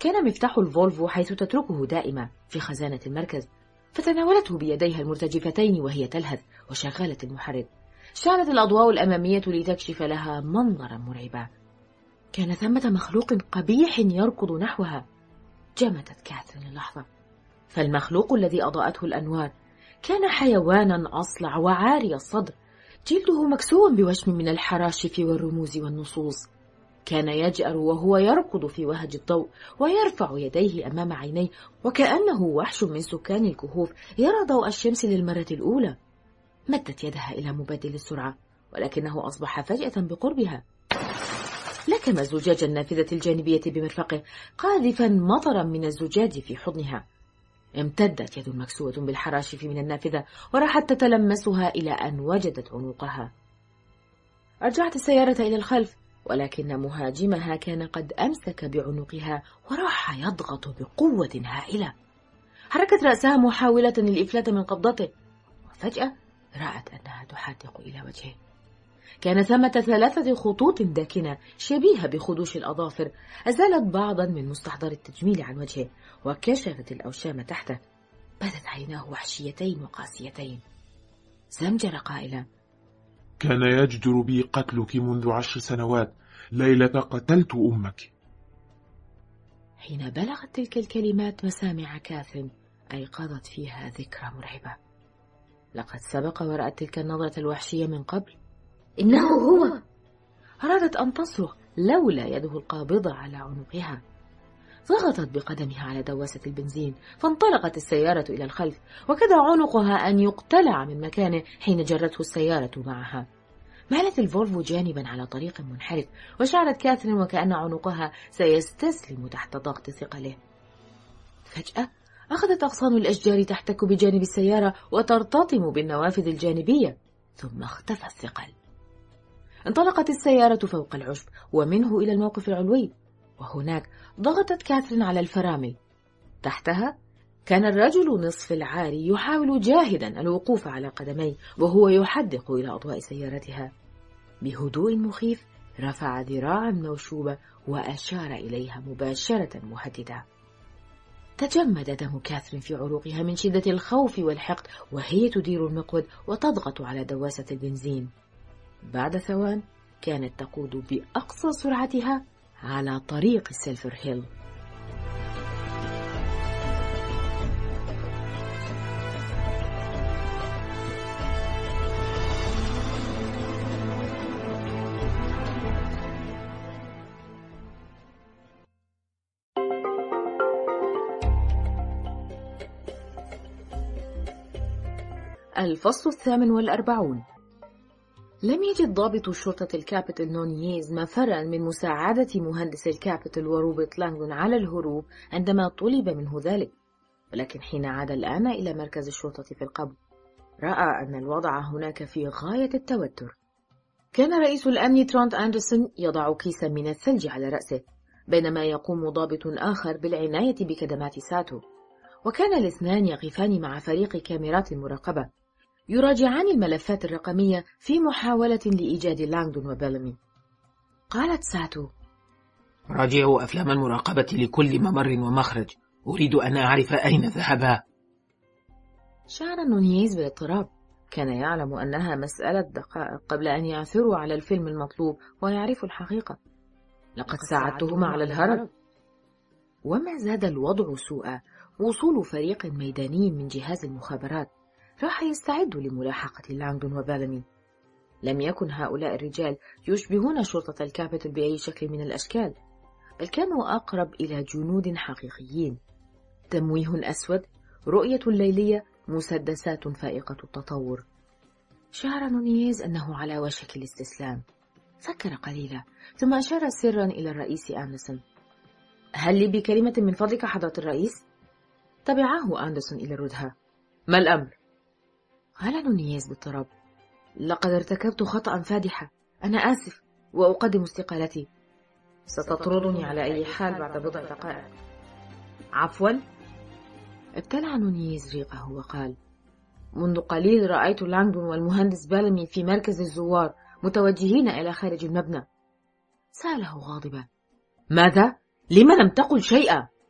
كان مفتاح الفولفو حيث تتركه دائما في خزانة المركز، فتناولته بيديها المرتجفتين وهي تلهث وشغالة المحرك. شعلت الأضواء الأمامية لتكشف لها منظرا مرعبا. كان ثمة مخلوق قبيح يركض نحوها. جمدت كاثرين للحظة، فالمخلوق الذي أضاءته الأنوار كان حيوانا أصلع وعاري الصدر، جلده مكسو بوشم من الحراشف والرموز والنصوص. كان يجأر وهو يركض في وهج الضوء ويرفع يديه أمام عينيه، وكأنه وحش من سكان الكهوف يرى ضوء الشمس للمرة الأولى. مدت يدها إلى مبادل السرعة، ولكنه أصبح فجأة بقربها. لكم زجاج النافذة الجانبية بمرفقه، قاذفا مطرا من الزجاج في حضنها. امتدت يد مكسوة بالحراشف من النافذة وراحت تتلمسها إلى أن وجدت عنقها. رجعت السيارة إلى الخلف، ولكن مهاجمها كان قد أمسك بعنقها وراح يضغط بقوة هائلة. حركت رأسها محاولة الإفلات من قبضته، وفجأة رأت أنها تحاتق إلى وجهه. كان ثمة 3 خطوط داكنة شبيهة بخدوش الأظافر أزالت بعضا من مستحضر التجميل عن وجهه وكشفت الأوشام تحته. بدت عيناه وحشيتين وقاسيتين. زمجر قائلا: كان يجدر بي قتلك منذ 10 سنوات ليلة قتلت أمك. حين بلغت تلك الكلمات مسامع كاثرين أيقظت فيها ذكرى مرعبة. لقد سبق ورأت تلك النظرة الوحشية من قبل. إنه هو. أرادت أن تصرخ لولا يده القابضة على عنقها. ضغطت بقدمها على دواسة البنزين، فانطلقت السيارة إلى الخلف، وكاد عنقها أن يقتلع من مكانه حين جرته السيارة معها. مالت الفولفو جانبا على طريق منحرف، وشعرت كاثرين وكأن عنقها سيستسلم تحت ضغط ثقله. فجأة أخذت أغصان الأشجار تحتك بجانب السيارة وترتطم بالنوافذ الجانبية، ثم اختفى الثقل. انطلقت السيارة فوق العشب ومنه إلى الموقف العلوي، وهناك ضغطت كاثرين على الفرامل. تحتها كان الرجل نصف العاري يحاول جاهدا الوقوف على قدميه وهو يحدق إلى أضواء سيارتها. بهدوء مخيف رفع ذراعا موشوبة وأشار إليها مباشرة مهددا. تجمد دم كاثرين في عروقها من شدة الخوف والحقد وهي تدير المقود وتضغط على دواسة البنزين. بعد ثوان كانت تقود بأقصى سرعتها على طريق سيلفر هيل. الفصل 48. لم يجد ضابط شرطة الكابيتال نونييز مفرا من مساعدة مهندس الكابيتال وروبرت لانغدون على الهروب عندما طلب منه ذلك، ولكن حين عاد الآن إلى مركز الشرطة في القبو رأى أن الوضع هناك في غاية التوتر. كان رئيس الأمن ترونت أندرسون يضع كيسا من الثلج على رأسه، بينما يقوم ضابط آخر بالعناية بكدمات ساتو، وكان الاثنان يقفان مع فريق كاميرات المراقبة يراجعان الملفات الرقمية في محاولة لإيجاد لانغدون وبيلامي. قالت ساتو: راجعوا أفلام المراقبة لكل ممر ومخرج، أريد أن أعرف أين ذهبا. شعر نونييز بالاضطراب. كان يعلم أنها مسألة دقائق قبل أن يعثروا على الفيلم المطلوب ويعرفوا الحقيقة. لقد ساعدتهما على الهرب. وما زاد الوضع سوءا وصول فريق ميداني من جهاز المخابرات راح يستعد لملاحقة لانغدون وبيلامي. لم يكن هؤلاء الرجال يشبهون شرطة الكابيتال بأي شكل من الأشكال، بل كانوا أقرب إلى جنود حقيقيين. تمويه أسود، رؤية ليلية، مسدسات فائقة التطور. شعر نونييز أنه على وشك الاستسلام. فكر قليلا ثم أشار سرا إلى الرئيس أندرسون. هل لي بكلمة من فضلك حضرة الرئيس؟ تبعه أندرسون إلى الردهة. ما الأمر؟ قال نونييز باضطراب: لقد ارتكبت خطأ فادحا، أنا آسف وأقدم استقالتي. ستطردني على أي حال بعد بضع دقائق. عفوا. ابتلع نونييز ريقه وقال: منذ قليل رأيت لانغدون والمهندس بيلامي في مركز الزوار متوجهين إلى خارج المبنى. سأله غاضبا: ماذا؟ لما لم تقل شيئا؟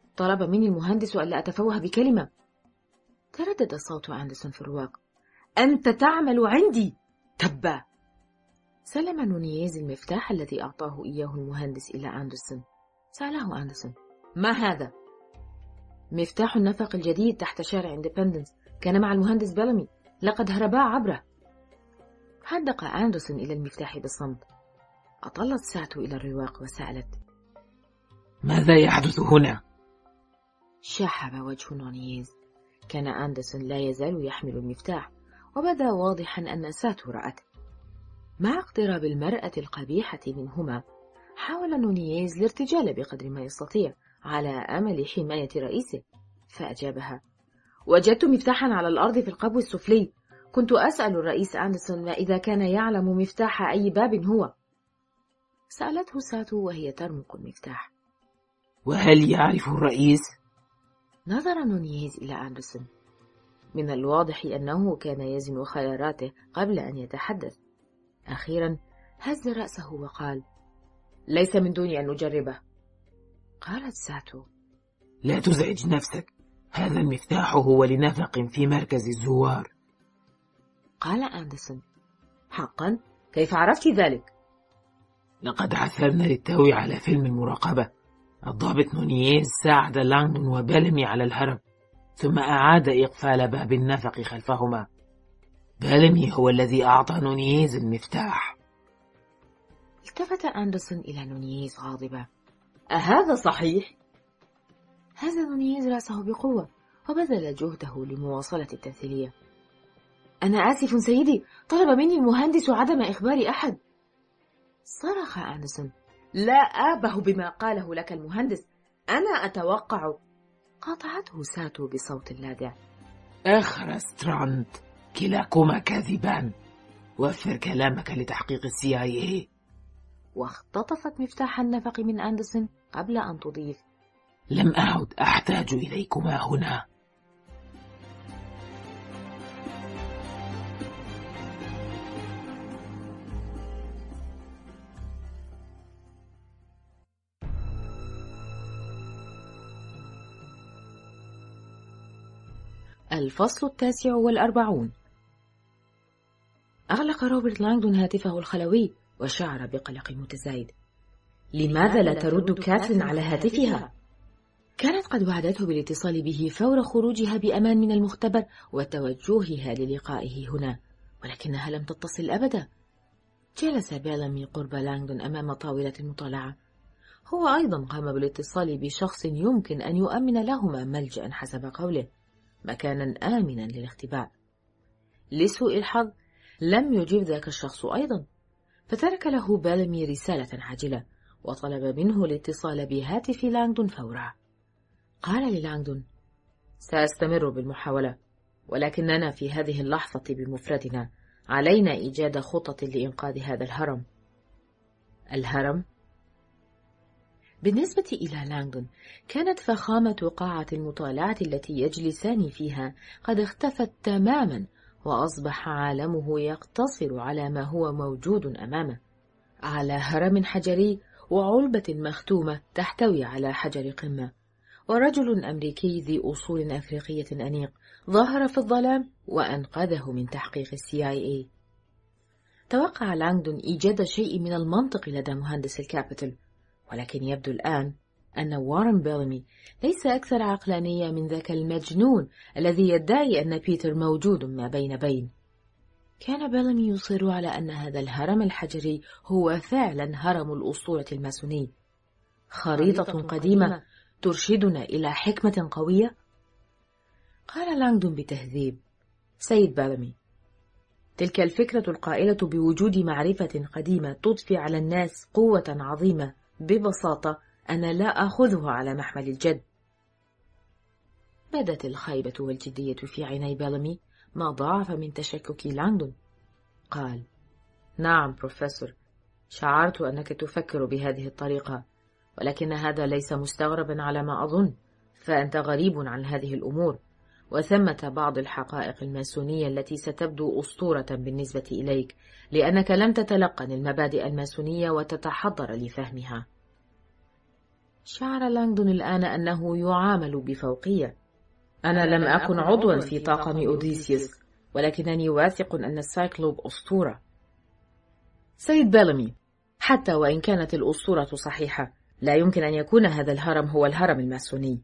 طلب مني المهندس ألا أتفوه بكلمة. تردد صوت أندرسون في الرواق. أنت تعمل عندي تبا. سلم نونييز المفتاح الذي أعطاه إياه المهندس إلى أندرسون. سأله أندرسون: ما هذا؟ مفتاح النفق الجديد تحت شارع إندبندنس، كان مع المهندس بيلامي، لقد هربا عبره. حدق أندرسون إلى المفتاح بصمت. أطلت ساتو إلى الرواق وسألت: ماذا يحدث هنا؟ شحب وجه نونييز. كان أندرسون لا يزال يحمل المفتاح، وبدا واضحا أن ساتو رأته. مع اقتراب المرأة القبيحة منهما، حاول نونييز الارتجال بقدر ما يستطيع على أمل حماية رئيسه، فأجابها: وجدت مفتاحا على الأرض في القبو السفلي، كنت أسأل الرئيس أندرسون ما إذا كان يعلم مفتاح أي باب هو. سألته ساتو وهي ترمق المفتاح: وهل يعرف الرئيس؟ نظر نونييز إلى أندرسون. من الواضح أنه كان يزن خياراته قبل أن يتحدث. أخيرا هز رأسه وقال: ليس من دون أن نجربه. قالت ساتو: لا تزعج نفسك، هذا المفتاح هو لنفق في مركز الزوار. قال أندرسون: حقا؟ كيف عرفت ذلك؟ لقد عثرنا للتو على فيلم المراقبة. الضابط نونييز ساعد لانغدون وبيلامي على الهرب، ثم أعاد إقفال باب النفق خلفهما. بيلامي هو الذي أعطى نونييز المفتاح. التفت أندرسون إلى نونييز غاضبا: أهذا صحيح؟ هز نونييز رأسه بقوة وبذل جهده لمواصلة التمثيلية. أنا آسف سيدي، طلب مني المهندس عدم إخبار أحد. صرخ أندرسون: لا آبه بما قاله لك المهندس، أنا أتوقع. قاطعته ساتو بصوت لاذع: أخرس ترانت، كلاكما كاذبان، وفر كلامك لتحقيق CIA. واختطفت مفتاح النفق من أندرسون قبل أن تضيف: لم أعد أحتاج إليكما هنا. الفصل 49. أغلق روبرت لانغدون هاتفه الخلوي وشعر بقلق متزايد. لماذا لا ترد كاثرين على هاتفها؟ كانت قد وعدته بالاتصال به فور خروجها بأمان من المختبر وتوجهها للقائه هنا، ولكنها لم تتصل أبدا. جلس بيلامي قرب لانغدون أمام طاولة المطالعة. هو أيضا قام بالاتصال بشخص يمكن أن يؤمن لهما ملجأ حسب قوله، مكانا آمنا للاختباء. لسوء الحظ لم يجيب ذاك الشخص أيضا، فترك له بيلامي رسالة عاجلة وطلب منه الاتصال بهاتف لانغدون فورا. قال للانغدون: سأستمر بالمحاولة، ولكننا في هذه اللحظة بمفردنا علينا إيجاد خطة لإنقاذ هذا الهرم. الهرم؟ بالنسبة إلى لانغدون كانت فخامة قاعة المطالعة التي يجلسان فيها قد اختفت تماما، وأصبح عالمه يقتصر على ما هو موجود أمامه، على هرم حجري وعلبة مختومة تحتوي على حجر قمة، ورجل أمريكي ذي أصول أفريقية أنيق ظهر في الظلام وأنقذه من تحقيق CIA. توقع لانغدون إيجاد شيء من المنطق لدى مهندس الكابيتول، ولكن يبدو الآن أن وارن بيلامي ليس أكثر عقلانية من ذاك المجنون الذي يدعي أن بيتر موجود ما بين بين. كان بيلامي يصر على أن هذا الهرم الحجري هو فعلا هرم الأسطورة الماسوني، خريطة قديمة ترشدنا إلى حكمة قوية. قال لانغدون بتهذيب: سيد بيلامي، تلك الفكرة القائلة بوجود معرفة قديمة تضفي على الناس قوة عظيمة ببساطة أنا لا أخذه على محمل الجد. بدت الخيبة والجدية في عيني بيلامي ما ضاعف من تشكك لانغدون. قال: نعم بروفيسور، شعرت أنك تفكر بهذه الطريقة، ولكن هذا ليس مستغربا على ما أظن، فأنت غريب عن هذه الأمور، وثمة بعض الحقائق الماسونية التي ستبدو أسطورة بالنسبة إليك لأنك لم تتلقن المبادئ الماسونية وتتحضر لفهمها. شعر لانغدون الآن أنه يعامل بفوقية. أنا لم أكن عضوا في طاقم أوديسيوس، ولكنني واثق أن السايكلوب أسطورة. سيد بيلامي، حتى وإن كانت الأسطورة صحيحة، لا يمكن أن يكون هذا الهرم هو الهرم الماسوني.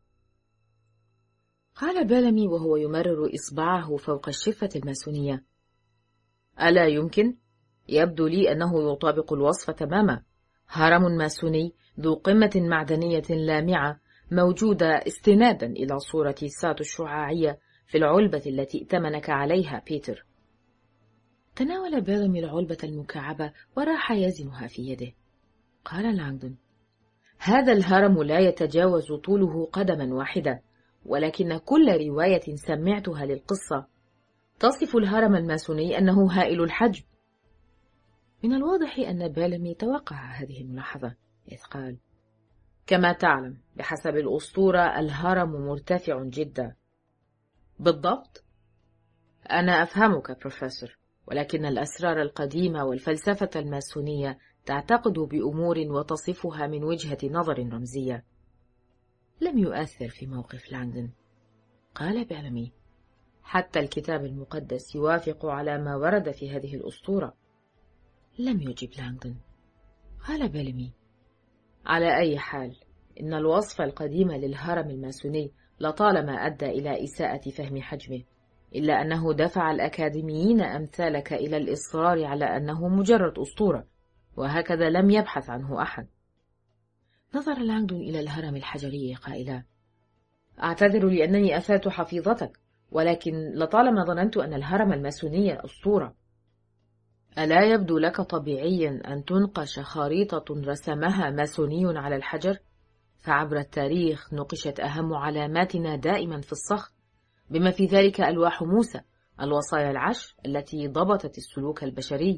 قال بيلامي وهو يمرر إصبعه فوق الشفة الماسونية: ألا يمكن؟ يبدو لي أنه يطابق الوصف تماما. هرم ماسوني ذو قمة معدنية لامعة، موجودة استنادا إلى صورة ساتو الشعاعية في العلبة التي ائتمنك عليها بيتر. تناول بيلامي العلبة المكعبة وراح يزنها في يده. قال لانغدون: هذا الهرم لا يتجاوز طوله قدما واحدة، ولكن كل رواية سمعتها للقصة تصف الهرم الماسوني أنه هائل الحجم. من الواضح أن بيلامي توقع هذه الملاحظة، إذ قال: كما تعلم، بحسب الأسطورة الهرم مرتفع جدا. بالضبط. أنا أفهمك بروفيسور، ولكن الأسرار القديمة والفلسفة الماسونية تعتقد بأمور وتصفها من وجهة نظر رمزية. لم يؤثر في موقف لانغدون. قال بيلامي: حتى الكتاب المقدس يوافق على ما ورد في هذه الأسطورة. لم يجب لانغدون. قال بيلامي: على أي حال، إن الوصف القديم للهرم الماسوني لطالما أدى إلى إساءة فهم حجمه، إلا أنه دفع الأكاديميين أمثالك إلى الإصرار على أنه مجرد أسطورة، وهكذا لم يبحث عنه أحد. نظر لانغدون إلى الهرم الحجري قائلا: أعتذر لأنني أسأت حفيظتك، ولكن لطالما ظننت أن الهرم الماسوني أسطورة. ألا يبدو لك طبيعيا أن تنقش خريطة رسمها ماسوني على الحجر؟ فعبر التاريخ نقشت أهم علاماتنا دائما في الصخر، بما في ذلك ألواح موسى، الوصايا العشر التي ضبطت السلوك البشري.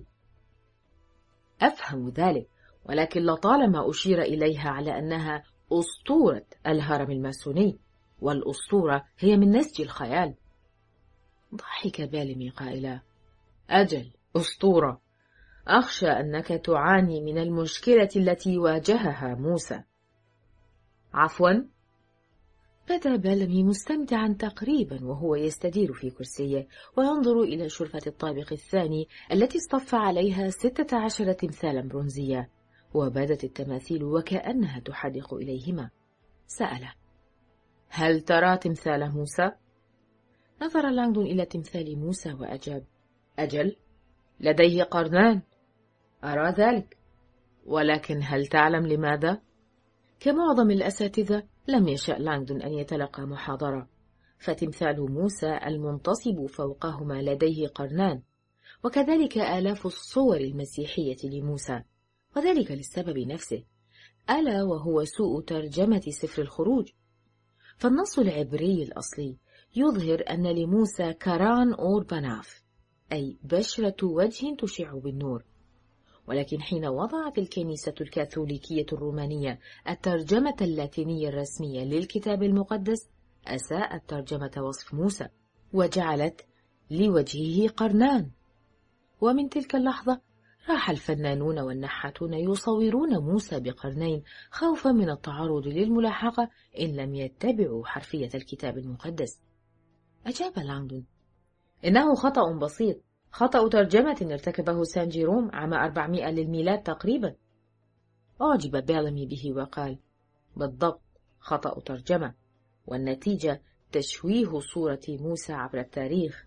أفهم ذلك، ولكن لطالما أشير إليها على أنها أسطورة الهرم الماسوني، والأسطورة هي من نسج الخيال. ضحك بيلامي قائلا: أجل، أسطورة. أخشى أنك تعاني من المشكلة التي واجهها موسى. عفوا. بدا بيلامي مستمتعا تقريبا وهو يستدير في كرسيه وينظر إلى شرفة الطابق الثاني التي اصطف عليها 16 تمثالا برونزية، وبدت التماثيل وكأنها تحدق إليهما. سأل: هل ترى تمثال موسى؟ نظر لانغدون إلى تمثال موسى وأجاب: أجل، لديه قرنان. أرى ذلك، ولكن هل تعلم لماذا؟ كمعظم الأساتذة لم يشأ لانغدون أن يتلقى محاضرة، فتمثال موسى المنتصب فوقهما لديه قرنان، وكذلك آلاف الصور المسيحية لموسى، وذلك للسبب نفسه، ألا وهو سوء ترجمة سفر الخروج. فالنص العبري الأصلي يظهر أن لموسى كران أور بناف، أي بشرة وجه تشع بالنور، ولكن حين وضعت الكنيسة الكاثوليكية الرومانية الترجمة اللاتينية الرسمية للكتاب المقدس، أساءت ترجمة وصف موسى وجعلت لوجهه قرنان. ومن تلك اللحظة راح الفنانون والنحاتون يصورون موسى بقرنين خوفا من التعرض للملاحقة إن لم يتبعوا حرفية الكتاب المقدس. أجاب لانغدون: إنه خطأ بسيط، خطأ ترجمة ارتكبه سان جيروم عام 400 للميلاد تقريبا. أعجب بيلامي به وقال: بالضبط، خطأ ترجمة، والنتيجة تشويه صورة موسى عبر التاريخ.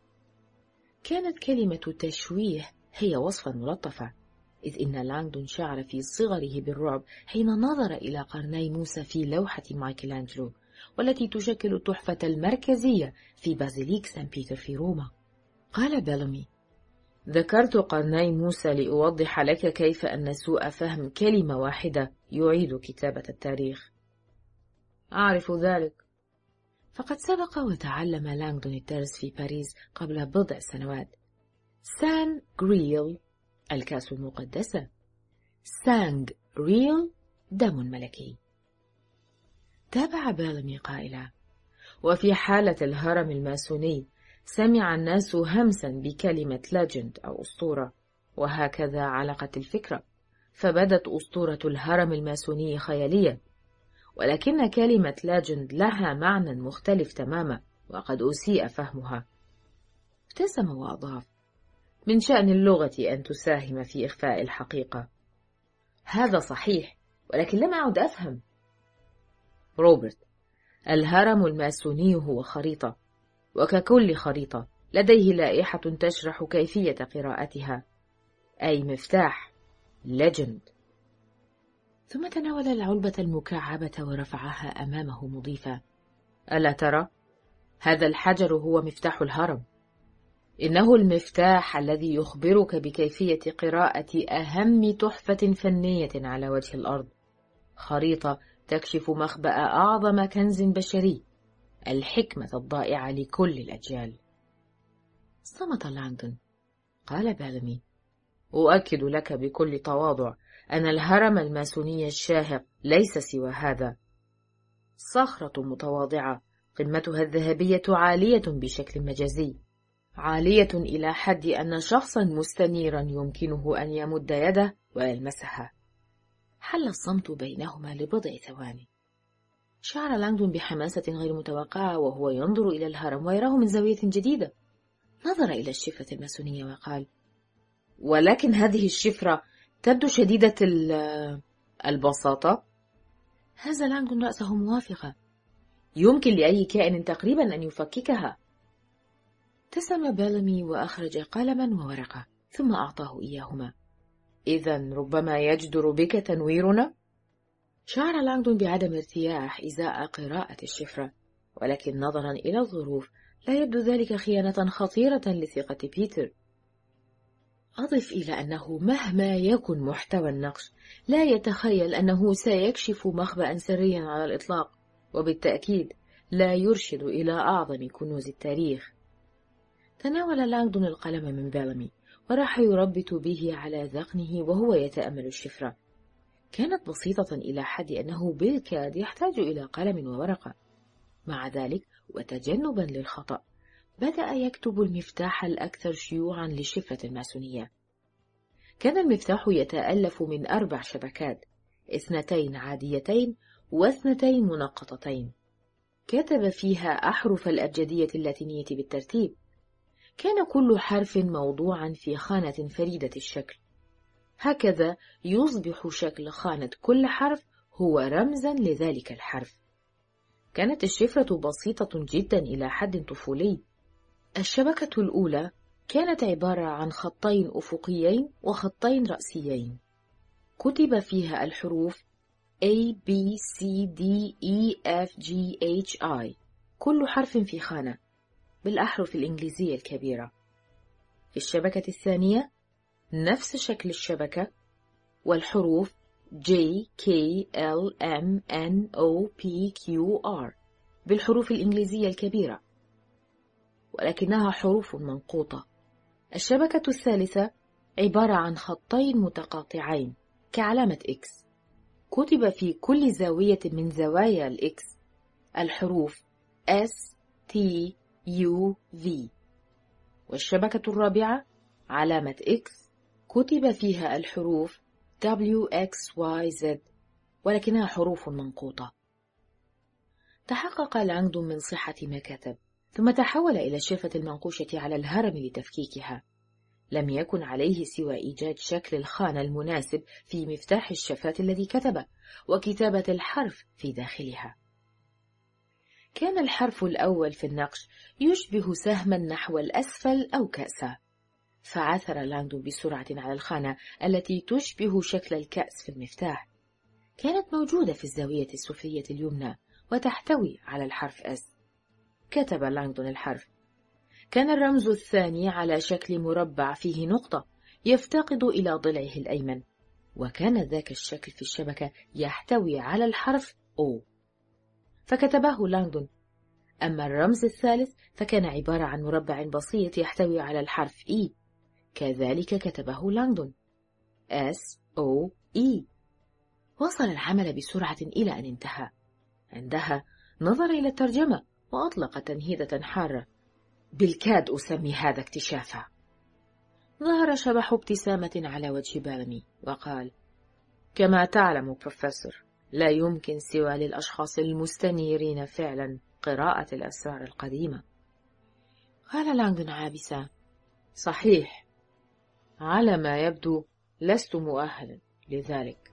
كانت كلمة تشويه هي وصفا ملطفة، إذ إن لانغدون شعر في صغره بالرعب حين نظر إلى قرني موسى في لوحة مايكلانجلو، والتي تشكل التحفة المركزية في بازيليك سان بيتر في روما. قال بيلامي: ذكرت قرني موسى لأوضح لك كيف أن سوء فهم كلمة واحدة يعيد كتابة التاريخ. أعرف ذلك، فقد سبق وتعلم لانغدون الدرس في باريس قبل بضع سنوات. سان غريل الكأس المقدسة، سانغ ريل دم ملكي. تابع بيلامي قائلا: وفي حالة الهرم الماسوني سمع الناس همسا بكلمة legend أو أسطورة، وهكذا علقت الفكرة، فبدت أسطورة الهرم الماسوني خيالية، ولكن كلمة لاجند لها معنى مختلف تماما وقد أسيء فهمها. ابتسم وأضاف: من شأن اللغة أن تساهم في إخفاء الحقيقة. هذا صحيح، ولكن لم أعد أفهم. روبرت، الهرم الماسوني هو خريطة، وككل خريطة لديه لائحة تشرح كيفية قراءتها، أي مفتاح ليجند. ثم تناول العلبة المكعبة ورفعها أمامه مضيفا: ألا ترى؟ هذا الحجر هو مفتاح الهرم. إنه المفتاح الذي يخبرك بكيفية قراءة أهم تحفة فنية على وجه الأرض، خريطة تكشف مخبأ أعظم كنز بشري، الحكمة الضائعة لكل الأجيال. صمت لانغدون. قال بيلامي: أؤكد لك بكل تواضع أن الهرم الماسوني الشاهق ليس سوى هذا، صخرة متواضعة قمتها الذهبية عالية بشكل مجازي، عالية إلى حد أن شخصا مستنيرا يمكنه أن يمد يده ويلمسها. حل الصمت بينهما لبضع ثواني. شعر لانغدون بحماسة غير متوقعة وهو ينظر إلى الهرم ويراه من زاوية جديدة. نظر إلى الشفرة الماسونية وقال: ولكن هذه الشفرة تبدو شديدة البساطة. هز لانغدون رأسه موافقة. يمكن لأي كائن تقريبا أن يفككها. ابتسم بيلامي وأخرج قلما وورقة ثم أعطاه إياهما. إذن ربما يجدر بك تنويرنا؟ شعر لانغدون بعدم ارتياح إزاء قراءة الشفرة، ولكن نظرا إلى الظروف لا يبدو ذلك خيانة خطيرة لثقة بيتر. أضف إلى أنه مهما يكن محتوى النقش لا يتخيل أنه سيكشف مخبأ سريا على الإطلاق، وبالتأكيد لا يرشد إلى أعظم كنوز التاريخ. تناول لانغدون القلم من بيلامي وراح يربط به على ذقنه وهو يتأمل الشفرة. كانت بسيطة إلى حد أنه بالكاد يحتاج إلى قلم وورقة. مع ذلك وتجنبا للخطأ بدأ يكتب المفتاح الأكثر شيوعا للشفرة الماسونية. كان المفتاح يتألف من 4 شبكات، 2 عاديتين و2 منقطتين. كتب فيها أحرف الأبجدية اللاتينية بالترتيب. كان كل حرف موضوعا في خانة فريدة الشكل. هكذا يصبح شكل خانة كل حرف هو رمزا لذلك الحرف. كانت الشفرة بسيطة جدا إلى حد طفولي. الشبكة الأولى كانت عبارة عن خطين أفقيين وخطين رأسيين. كتب فيها الحروف A, B, C, D, E, F, G, H, I، كل حرف في خانة بالأحرف الإنجليزية الكبيرة. في الشبكة الثانية نفس شكل الشبكة والحروف J, K, L, M, N, O, P, Q, R بالحروف الإنجليزية الكبيرة، ولكنها حروف منقوطة. الشبكة الثالثة عبارة عن خطين متقاطعين كعلامة X. كتب في كل زاوية من زوايا الإكس الحروف S, T, U, V. والشبكة الرابعة علامة X كتب فيها الحروف W, X, Y, Z، ولكنها حروف منقوطة. تحقق لانغدون من صحة ما كتب، ثم تحول إلى الشفرة المنقوشة على الهرم لتفكيكها. لم يكن عليه سوى إيجاد شكل الخانة المناسب في مفتاح الشفرة الذي كتبه، وكتابة الحرف في داخلها. كان الحرف الأول في النقش يشبه سهما نحو الأسفل أو كأسا، فعثر لانغدون بسرعة على الخانة التي تشبه شكل الكأس في المفتاح. كانت موجودة في الزاوية السفلية اليمنى وتحتوي على الحرف S. كتب لانغدون الحرف. كان الرمز الثاني على شكل مربع فيه نقطة يفتقد إلى ضلعه الأيمن، وكان ذاك الشكل في الشبكة يحتوي على الحرف O، فكتبه لانغدون. أما الرمز الثالث فكان عبارة عن مربع بسيط يحتوي على الحرف E، كذلك كتبه لانغدون SOE. وصل العمل بسرعة إلى أن انتهى. عندها نظر إلى الترجمة وأطلق تنهيدة حارة. بالكاد أسمي هذا اكتشافا. ظهر شبح ابتسامة على وجه بيلامي وقال: كما تعلم بروفيسور، لا يمكن سوى للأشخاص المستنيرين فعلا قراءة الأسرار القديمة. قال لانغدون عابسا: صحيح، على ما يبدو لست مؤهلا لذلك.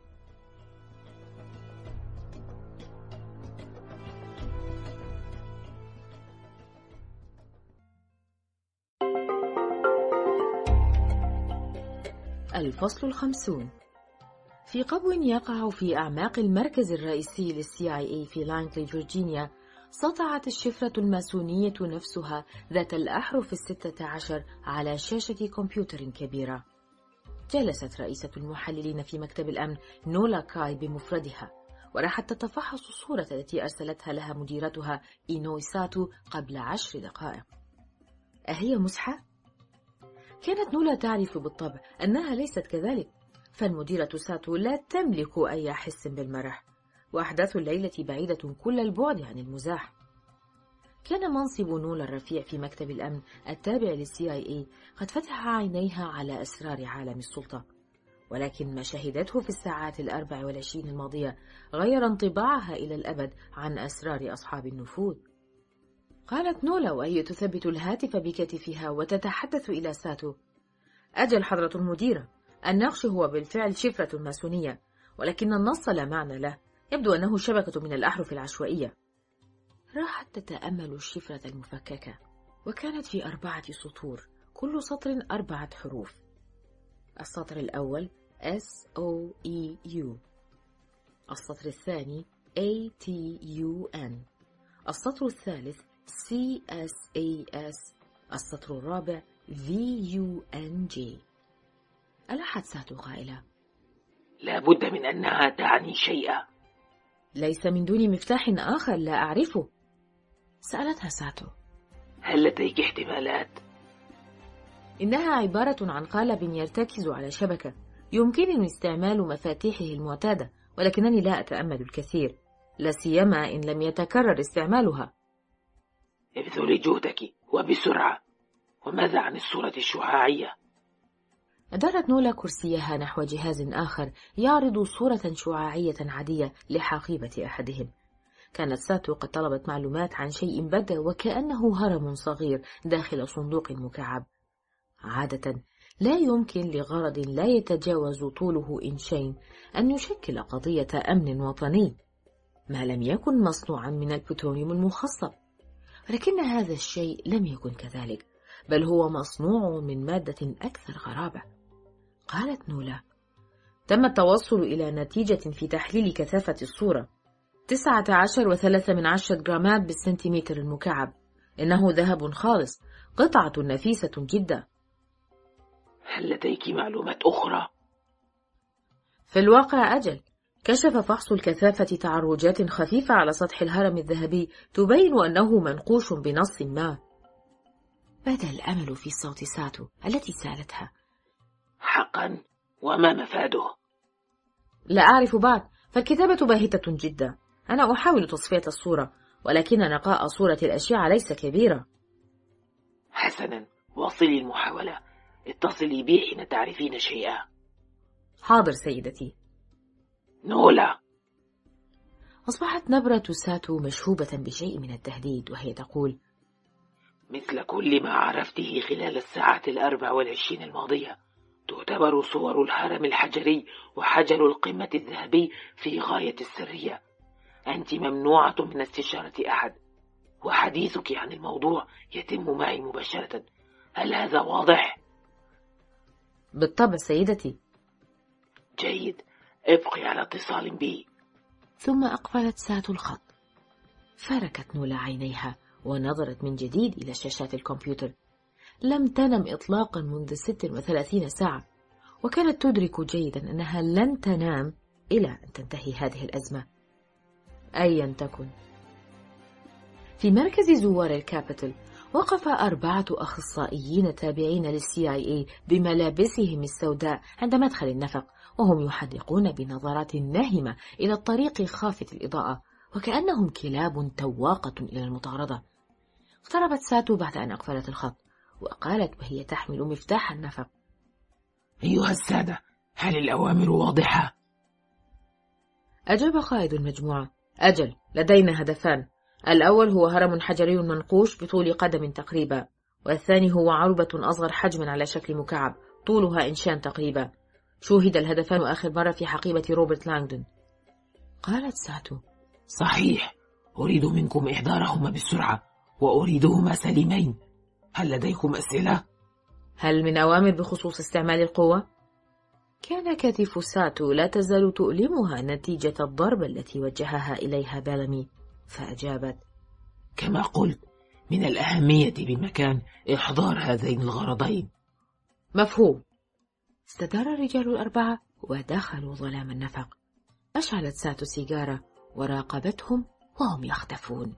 الفصل 50. في قبو يقع في أعماق المركز الرئيسي للCIA في لانغلي جورجينيا، سطعت الشفرة الماسونية نفسها ذات الأحرف 16 على شاشة كمبيوتر كبيرة. جلست رئيسة المحللين في مكتب الأمن نولا كاي بمفردها، وراحت تتفحص الصورة التي أرسلتها لها مديرتها إينوي ساتو قبل 10 دقائق. أهي مزحة؟ كانت نولا تعرف بالطبع أنها ليست كذلك، فالمديرة ساتو لا تملك أي حس بالمرح، وأحداث الليلة بعيدة كل البعد عن المزاح. كان منصب نولا الرفيع في مكتب الأمن التابع للCIA قد فتح عينيها على أسرار عالم السلطة، ولكن ما شهدته في الساعات 24 الماضية غير انطباعها إلى الأبد عن أسرار أصحاب النفوذ. قالت نولا وهي تثبت الهاتف بكتفها وتتحدث إلى ساتو: أجل حضرة المديرة، النقش هو بالفعل شفرة ماسونية، ولكن النص لا معنى له، يبدو أنه شبكة من الأحرف العشوائية. راحت تتأمل الشفرة المفككة، وكانت في 4 سطور، كل سطر 4 حروف. السطر الأول SOEU، السطر الثاني ATUN، السطر الثالث CSAS، السطر الرابع VUNG. ألحت ساتو قائلة: لا بد من أنها تعني شيئا. ليس من دون مفتاح آخر لا أعرفه. سألتها ساتو: هل لديك احتمالات؟ إنها عبارة عن قالب يرتكز على شبكة، يمكنني استعمال مفاتيحه المعتادة، ولكنني لا أتأمل الكثير، لا سيما إن لم يتكرر استعمالها. ابذلي جهدك وبسرعة. وماذا عن الصورة الشعاعية؟ أدارت نولا كرسيها نحو جهاز آخر يعرض صورة شعاعية عادية لحقيبة أحدهم. كانت ساتو قد طلبت معلومات عن شيء بدا وكأنه هرم صغير داخل صندوق مكعب. عادة لا يمكن لغرض لا يتجاوز طوله إنشين أن يشكل قضية أمن وطني، ما لم يكن مصنوعا من البلوتونيوم المخصب، ولكن هذا الشيء لم يكن كذلك، بل هو مصنوع من مادة أكثر غرابة. قالت نولا: تم التوصل إلى نتيجة في تحليل كثافة الصورة 19.3 جرامات بالسنتيمتر المكعب. إنه ذهب خالص، قطعة نفيسة جدا. هل لديك معلومات أخرى؟ في الواقع أجل. كشف فحص الكثافة تعرجات خفيفة على سطح الهرم الذهبي تبين أنه منقوش بنص ما. بدا الأمل في صوت ساتو التي سألتها: حقا؟ وما مفاده؟ لا أعرف بعد، فالكتابة باهتة جدا. أنا أحاول تصفية الصورة، ولكن نقاء صورة الأشعة ليس كبيرا. حسنا، واصلي المحاولة. اتصلي بي حين تعرفين شيئا. حاضر سيدتي. نولا. أصبحت نبرة ساتو مشهوبة بشيء من التهديد وهي تقول: مثل كل ما عرفته خلال الساعات 24 الماضية، تعتبر صور الهرم الحجري وحجر القمة الذهبي في غاية السرية. أنت ممنوعة من استشارة أحد، وحديثك عن الموضوع يتم معي مباشرة. هل هذا واضح؟ بالطبع سيدتي. جيد، ابقي على اتصال بي. ثم أقفلت ساتو الخط. فركت نولا عينيها ونظرت من جديد إلى شاشات الكمبيوتر. لم تنم إطلاقا منذ 36 ساعة، وكانت تدرك جيدا أنها لن تنام إلى أن تنتهي هذه الأزمة أيا تكن. في مركز زوار الكابيتول وقف 4 أخصائيين تابعين للCIA بملابسهم السوداء عند مدخل النفق، وهم يحدقون بنظرات ناهمة إلى الطريق خافت الإضاءة، وكأنهم كلاب تواقة إلى المطاردة. اقتربت ساتو بعد أن أقفلت الخط، وقالت وهي تحمل مفتاح النفق: أيها السادة، هل الأوامر واضحة؟ أجاب قائد المجموعة: أجل، لدينا هدفان. الأول هو هرم حجري منقوش بطول قدم تقريبا، والثاني هو عربة أصغر حجما على شكل مكعب طولها إنشان تقريبا. شوهد الهدفان آخر مرة في حقيبة روبرت لانغدون. قالت ساتو: صحيح، أريد منكم إحضارهما بسرعة، وأريدهما سليمين. هل لديكم أسئلة؟ هل من أوامر بخصوص استعمال القوة؟ كان كتف ساتو لا تزال تؤلمها نتيجة الضربة التي وجهها إليها بيلامي، فأجابت: كما قلت، من الأهمية بمكان إحضار هذين الغرضين. مفهوم. استدار الرجال الأربعة ودخلوا ظلام النفق. أشعلت ساتو سيجارة وراقبتهم وهم يختفون.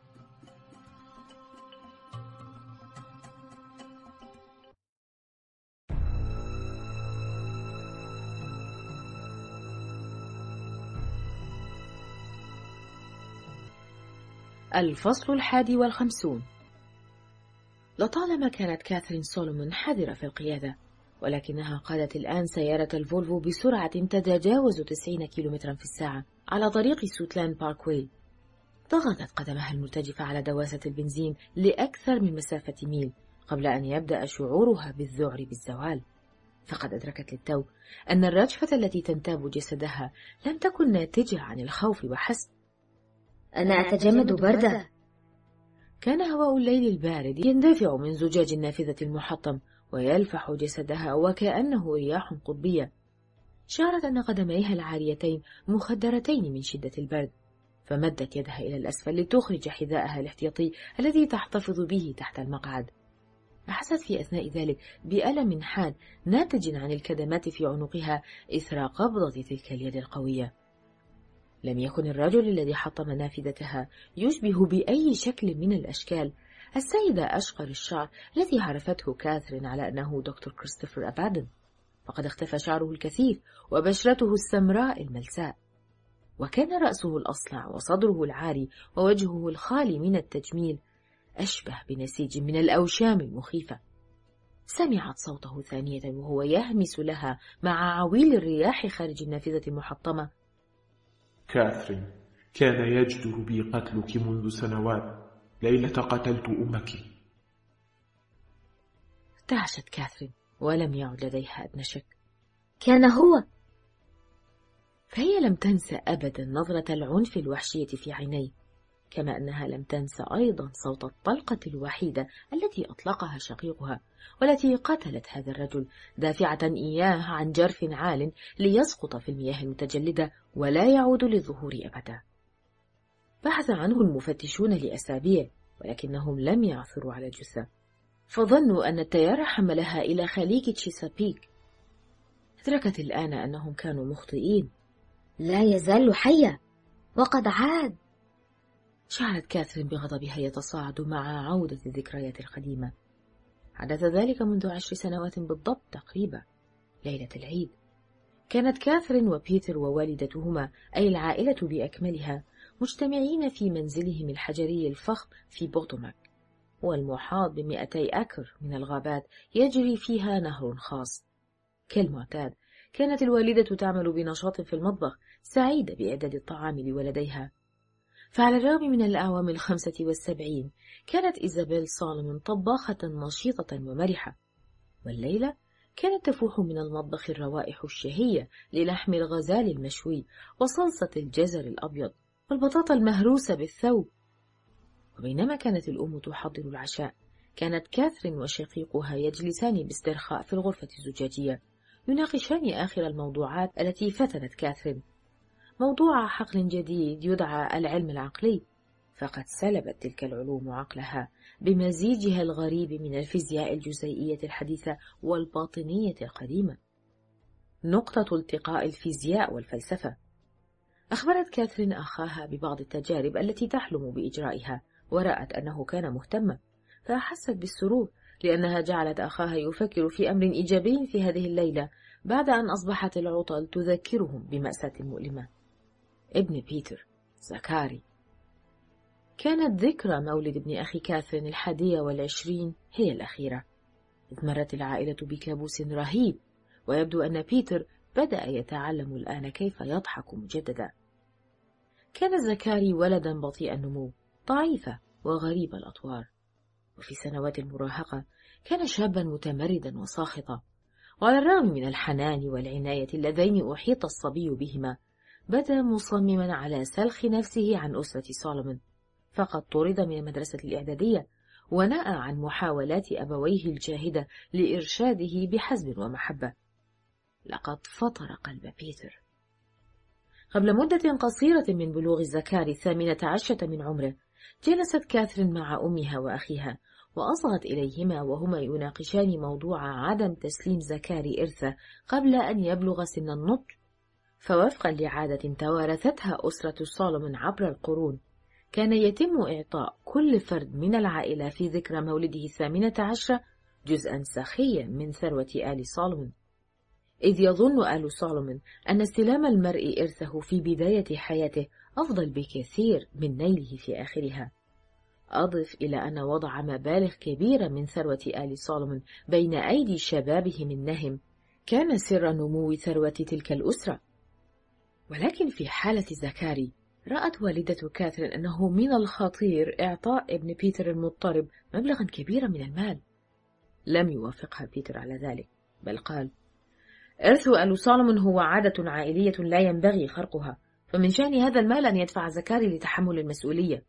الفصل 51. لطالما كانت كاثرين سولومون حذرة في القيادة، ولكنها قادت الآن سيارة الفولفو بسرعة تتجاوز 90 كيلومترا في الساعة على طريق سوتلاند باركوي. ضغطت قدمها المرتجفة على دواسة البنزين لأكثر من مسافة ميل قبل أن يبدأ شعورها بالذعر بالزوال، فقد أدركت للتو أن الرجفة التي تنتاب جسدها لم تكن ناتجة عن الخوف وحسب. أنا أتجمد بردا. كان هواء الليل البارد يندفع من زجاج النافذة المحطم ويلفح جسدها وكأنه رياح قطبية. شعرت أن قدميها العاريتين مخدرتين من شدة البرد، فمدت يدها إلى الأسفل لتخرج حذاءها الاحتياطي الذي تحتفظ به تحت المقعد. أحست في أثناء ذلك بألم حاد ناتج عن الكدمات في عنقها إثر قبضة تلك اليد القوية. لم يكن الرجل الذي حطم نافذتها يشبه بأي شكل من الأشكال السيدة أشقر الشعر التي عرفته كاثرين على أنه دكتور كريستوفر أبادن، فقد اختفى شعره الكثيف وبشرته السمراء الملساء، وكان رأسه الأصلع وصدره العاري ووجهه الخالي من التجميل أشبه بنسيج من الأوشام المخيفة. سمعت صوته ثانية وهو يهمس لها مع عويل الرياح خارج النافذة المحطمة: كاثرين، كان يجدر بي قتلك منذ سنوات، ليلة قتلت أمك. ارتعشت كاثرين ولم يعد لديها أدنى شك. كان هو. فهي لم تنسى أبدا نظرة العنف الوحشية في عينيه، كما أنها لم تنسى أيضا صوت الطلقة الوحيدة التي أطلقها شقيقها والتي قتلت هذا الرجل، دافعة إياه عن جرف عال ليسقط في المياه المتجلدة ولا يعود للظهور أبدا. بحث عنه المفتشون لأسابيع ولكنهم لم يعثروا على جثة، فظنوا أن التيار حملها إلى خليج تشيسابيك. أدركت الآن أنهم كانوا مخطئين. لا يزال حيا وقد عاد. شعرت كاثرين بغضبها يتصاعد مع عودة الذكريات القديمة. حدث ذلك منذ 10 سنوات بالضبط تقريبا، ليلة العيد. كانت كاثرين وبيتر ووالدتهما أي العائلة بأكملها مجتمعين في منزلهم الحجري الفخم في بوتوماك، والمحاط ب200 أكر من الغابات يجري فيها نهر خاص. كالمعتاد كانت الوالدة تعمل بنشاط في المطبخ، سعيدة بإعداد الطعام لولديها. فعلى الرغم من الأعوام 75 كانت إيزابيل سولومون طباخة نشيطة ومرحة، والليلة كانت تفوح من المطبخ الروائح الشهية للحم الغزال المشوي وصلصة الجزر الأبيض والبطاطا المهروسة بالثوم. وبينما كانت الأم تحضر العشاء، كانت كاثرين وشقيقها يجلسان باسترخاء في الغرفة الزجاجية يناقشان آخر الموضوعات التي فتنت كاثرين. موضوع حقل جديد يدعى العلم العقلي، فقد سلبت تلك العلوم عقلها بمزيجها الغريب من الفيزياء الجزيئية الحديثة والباطنية القديمة، نقطة التقاء الفيزياء والفلسفة. أخبرت كاثرين أخاها ببعض التجارب التي تحلم بإجرائها، ورأت أنه كان مهتما، فأحست بالسرور لأنها جعلت أخاها يفكر في أمر إيجابي في هذه الليلة بعد أن أصبحت العطل تذكرهم بمأساة مؤلمة. ابن بيتر زكاري. كانت ذكرى مولد ابن أخي كاثرين 21 هي الأخيرة، إذ مرت العائلة بكابوس رهيب، ويبدو أن بيتر بدأ يتعلم الآن كيف يضحك مجددا. كان زكاري ولدا بطيء النمو، ضعيفا وغريب الأطوار، وفي سنوات المراهقة كان شابا متمردا وساخطا. وعلى الرغم من الحنان والعناية اللذين أحيط الصبي بهما، بدا مصمما على سلخ نفسه عن أسرة سولومون، فقد طرد من المدرسة الإعدادية ونأى عن محاولات أبويه الجاهدة لإرشاده بحزم ومحبة. لقد فطر قلب بيتر. قبل مدة قصيرة من بلوغ زكاري 18 من عمره، جلست كاثرين مع أمها وأخيها وأصغت إليهما وهما يناقشان موضوع عدم تسليم زكاري إرثه قبل أن يبلغ سن النضج. فوفقا لعادة توارثتها أسرة سولومون عبر القرون، كان يتم إعطاء كل فرد من العائلة في ذكرى مولده 18 جزءا سخيا من ثروة آل سولومون، إذ يظن آل سولومون أن استلام المرء إرثه في بداية حياته أفضل بكثير من نيله في آخرها. أضف إلى أن وضع مبالغ كبيرة من ثروة آل سولومون بين أيدي شبابهم النهم كان سر نمو ثروة تلك الأسرة. ولكن في حالة زكاري، رأت والدة كاثرين أنه من الخطير إعطاء ابن بيتر المضطرب مبلغا كبيرا من المال. لم يوافقها بيتر على ذلك، بل قال: إرث آل سولومون هو عادة عائلية لا ينبغي خرقها، فمن شأن هذا المال أن يدفع زكاري لتحمل المسؤولية.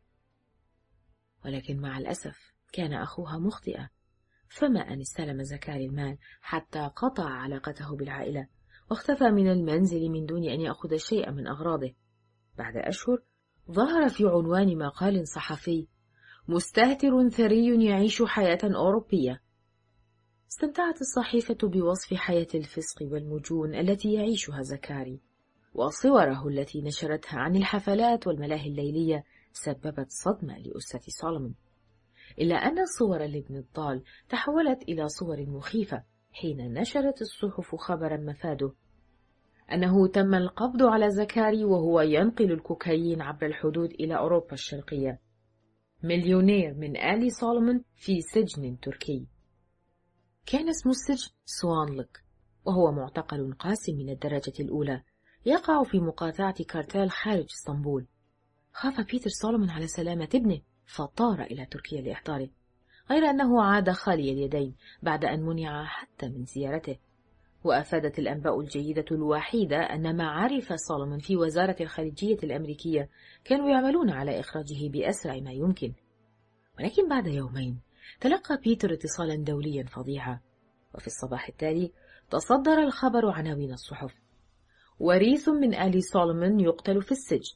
ولكن مع الأسف كان أخوها مخطئا، فما أن استلم زكاري المال حتى قطع علاقته بالعائلة واختفى من المنزل من دون أن يأخذ شيئا من أغراضه. بعد أشهر ظهر في عنوان مقال صحفي: مستهتر ثري يعيش حياة أوروبية. استمتعت الصحيفة بوصف حياة الفسق والمجون التي يعيشها زكاري، وصوره التي نشرتها عن الحفلات والملاهي الليلية سببت صدمة لأسرة سولومون، إلا أن صور الابن الضال تحولت إلى صور مخيفة حين نشرت الصحف خبرا مفاده أنه تم القبض على زكاري وهو ينقل الكوكايين عبر الحدود إلى أوروبا الشرقية، مليونير من آل سولومون في سجن تركي. كان اسم السجن سوانلك، وهو معتقل قاسي من الدرجة الأولى يقع في مقاطعة كارتال خارج اسطنبول. خاف بيتر سولومون على سلامة ابنه فطار إلى تركيا لإحضاره، غير أنه عاد خالي اليدين بعد أن منع حتى من زيارته. وأفادت الأنباء الجيدة الوحيدة أن معارف سولومون في وزارة الخارجية الأمريكية كانوا يعملون على إخراجه بأسرع ما يمكن. ولكن بعد يومين تلقى بيتر اتصالا دوليا فظيعا، وفي الصباح التالي تصدر الخبر عناوين الصحف: وريث من آل سولومون يقتل في السجن.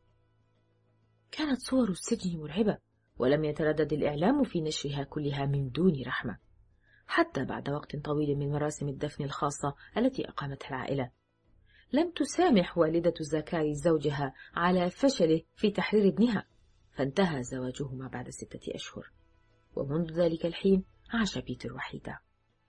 كانت صور السجن مرعبة، ولم يتردد الإعلام في نشرها كلها من دون رحمة، حتى بعد وقت طويل من مراسم الدفن الخاصة التي أقامتها العائلة. لم تسامح والدة زكاري زوجها على فشله في تحرير ابنها، فانتهى زواجهما بعد 6 أشهر، ومنذ ذلك الحين عاش بيتر وحيدا.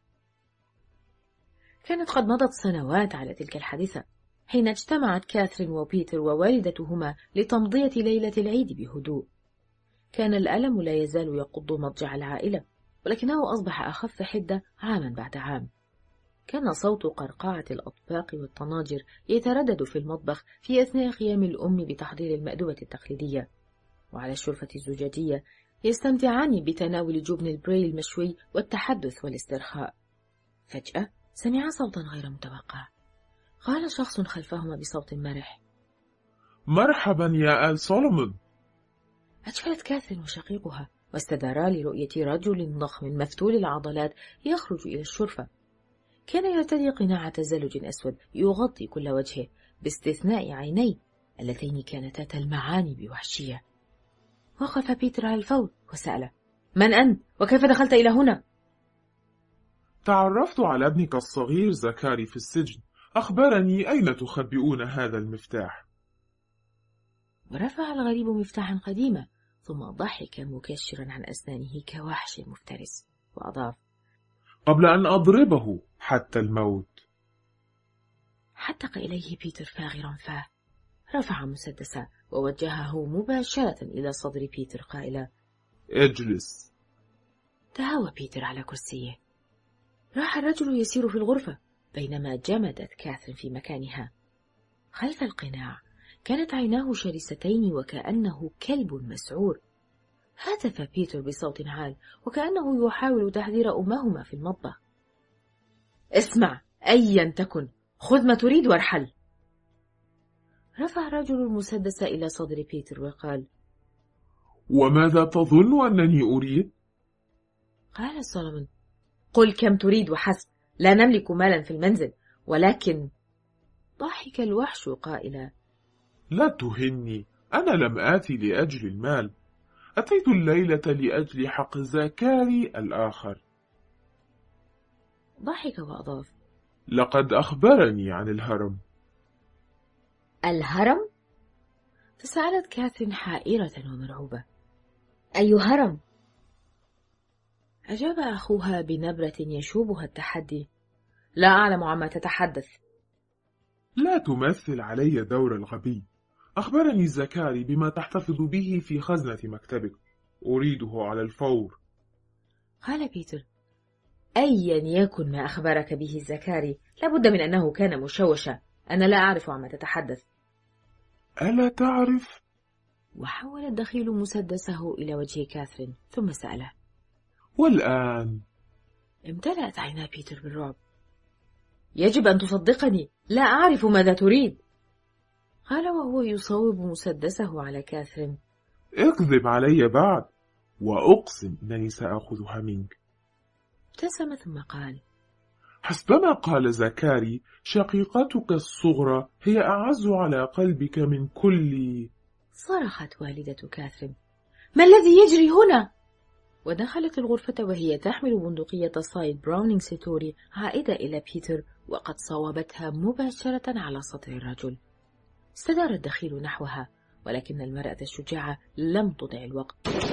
كانت قد مضت سنوات على تلك الحادثة حين اجتمعت كاثرين وبيتر ووالدتهما لتمضية ليلة العيد بهدوء. كان الألم لا يزال يقض مضجع العائلة، ولكنه أصبح أخف حدة عاما بعد عام. كان صوت قرقعة الأطباق والطناجر يتردد في المطبخ في أثناء قيام الأم بتحضير المأدبة التقليدية، وعلى الشرفة الزجاجية يستمتعان بتناول جبن البري المشوي والتحدث والاسترخاء. فجأة سمع صوتا غير متوقع. قال شخص خلفهما بصوت مرح: مرحبا يا آل سولومون. أجفلت كاثرين وشقيقها واستدارا لرؤية رجل ضخم مفتول العضلات يخرج إلى الشرفة. كان يرتدي قناع تزلج أسود يغطي كل وجهه باستثناء عينيه اللتين كانتا تلمعان بوحشية. وقف بيتر على الفور وسأل: من أنت؟ وكيف دخلت إلى هنا؟ تعرفت على ابنك الصغير زكاري في السجن، أخبرني أين تخبئون هذا المفتاح. ورفع الغريب مفتاحا قديما، ثم ضحك مكشرا عن أسنانه كوحش مفترس، وأضاف: قبل أن أضربه حتى الموت. حتق إليه بيتر فاغرا فاه، رفع مسدسا ووجهه مباشرة إلى صدر بيتر قائلا: اجلس. تهوى بيتر على كرسيه. راح الرجل يسير في الغرفة بينما جمدت كاثرين في مكانها. خلف القناع كانت عيناه شرستين وكأنه كلب مسعور. هتف بيتر بصوت عال وكأنه يحاول تحذير أمهما في المطبخ. اسمع أيا تكن، خذ ما تريد وارحل. رفع الرجل المسدس إلى صدر بيتر وقال: وماذا تظن أنني أريد؟ قال سولومون: قل كم تريد وحسب، لا نملك مالا في المنزل. ولكن ضحك الوحش قائلا: لا تهني، أنا لم آتي لأجل المال، أتيت الليلة لأجل حق زكاري الآخر. ضحك وأضاف: لقد أخبرني عن الهرم. الهرم؟ تساءلت كاثرين حائرة ومرعوبة. أي هرم؟ أجاب أخوها بنبرة يشوبها التحدي: لا أعلم عما تتحدث. لا تمثل علي دور الغبي. أخبرني زكاري بما تحتفظ به في خزنة مكتبك، أريده على الفور. قال بيتر: أيا يكن ما أخبرك به زكاري، لابد من أنه كان مشوشا. أنا لا أعرف عما تتحدث. ألا تعرف؟ وحول الدخيل مسدسه إلى وجه كاثرين ثم سأله: والآن؟ امتلأت عينا بيتر بالرعب. يجب أن تصدقني، لا أعرف ماذا تريد. قال وهو يصوب مسدسه على كاثرين: اكذب علي بعد، وأقسم أنني سأخذها منك. ابتسم ثم قال: حسبما قال زكاري، شقيقتك الصغرى هي أعز على قلبك من كل. صرخت والدة كاثرين: ما الذي يجري هنا؟ ودخلت الغرفة وهي تحمل بندقية صايد براونينغ سيتوري عائدة إلى بيتر، وقد صوبتها مباشرة على سطر الرجل. استدار الدخيل نحوها، ولكن المرأة الشجاعة لم تضع الوقت.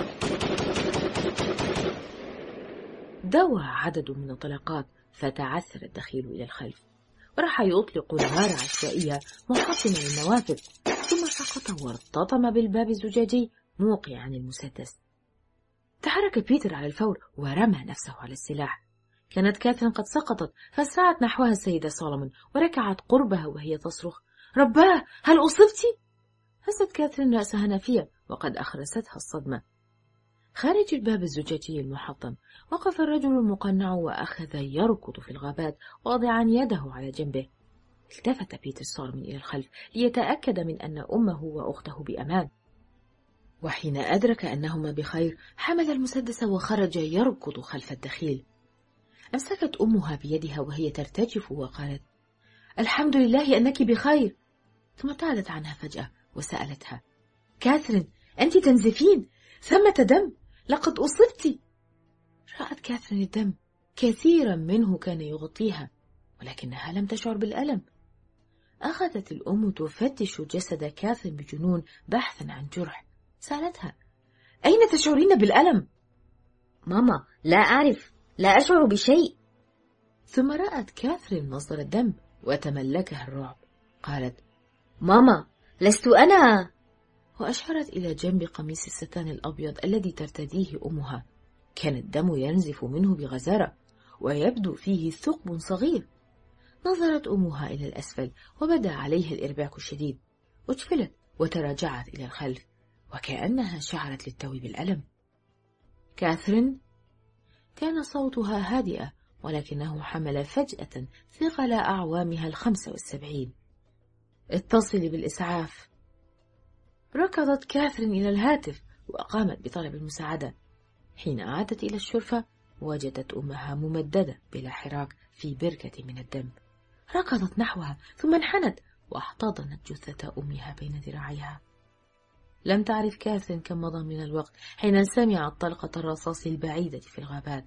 دوى عدد من الطلقات، فتعثر الدخيل إلى الخلف، وراح يطلق نار عشوائية محطمة للنوافذ، ثم سقط وارتطم بالباب الزجاجي موقعا المسدس. تحرك بيتر على الفور ورمى نفسه على السلاح. كانت كاثرين قد سقطت، فسرعت نحوها السيدة سولومون وركعت قربها وهي تصرخ: رباه، هل أصبت؟ هزت كاثرين رأسها نافية وقد أخرستها الصدمة. خارج الباب الزجاجي المحطم وقف الرجل المقنع وأخذ يركض في الغابات واضعا يده على جنبه. التفت بيتر سولومون إلى الخلف ليتأكد من أن أمه وأخته بأمان، وحين أدرك أنهما بخير حمل المسدس وخرج يركض خلف الدخيل. أمسكت أمها بيدها وهي ترتجف وقالت: الحمد لله أنك بخير. ثم ابتعدت عنها فجأة وسألتها: كاثرين، أنت تنزفين، ثمة دم، لقد أصبت. رأت كاثرين الدم، كثيرا منه كان يغطيها، ولكنها لم تشعر بالألم. أخذت الأم تفتش جسد كاثرين بجنون بحثا عن جرح. سألتها: أين تشعرين بالألم؟ ماما، لا أعرف، لا أشعر بشيء. ثم رأت كاثرين مصدر الدم وتملكها الرعب. قالت: ماما، لست أنا. وأشارت إلى جنب قميص الستان الأبيض الذي ترتديه أمها. كان الدم ينزف منه بغزارة ويبدو فيه ثقب صغير. نظرت أمها إلى الأسفل وبدا عليها الإرباك الشديد، أجفلت وتراجعت إلى الخلف وكأنها شعرت للتو بالألم. كاثرين؟ كان صوتها هادئة، ولكنه حمل فجأة ثقل أعوامها 75. اتصلي بالإسعاف. ركضت كاثرين إلى الهاتف وقامت بطلب المساعدة. حين عادت إلى الشرفة وجدت أمها ممددة بلا حراك في بركة من الدم. ركضت نحوها ثم انحنت واحتضنت جثة أمها بين ذراعيها. لم تعرف كاثرين كم مضى من الوقت حين سمعت طلقة الرصاص البعيدة في الغابات.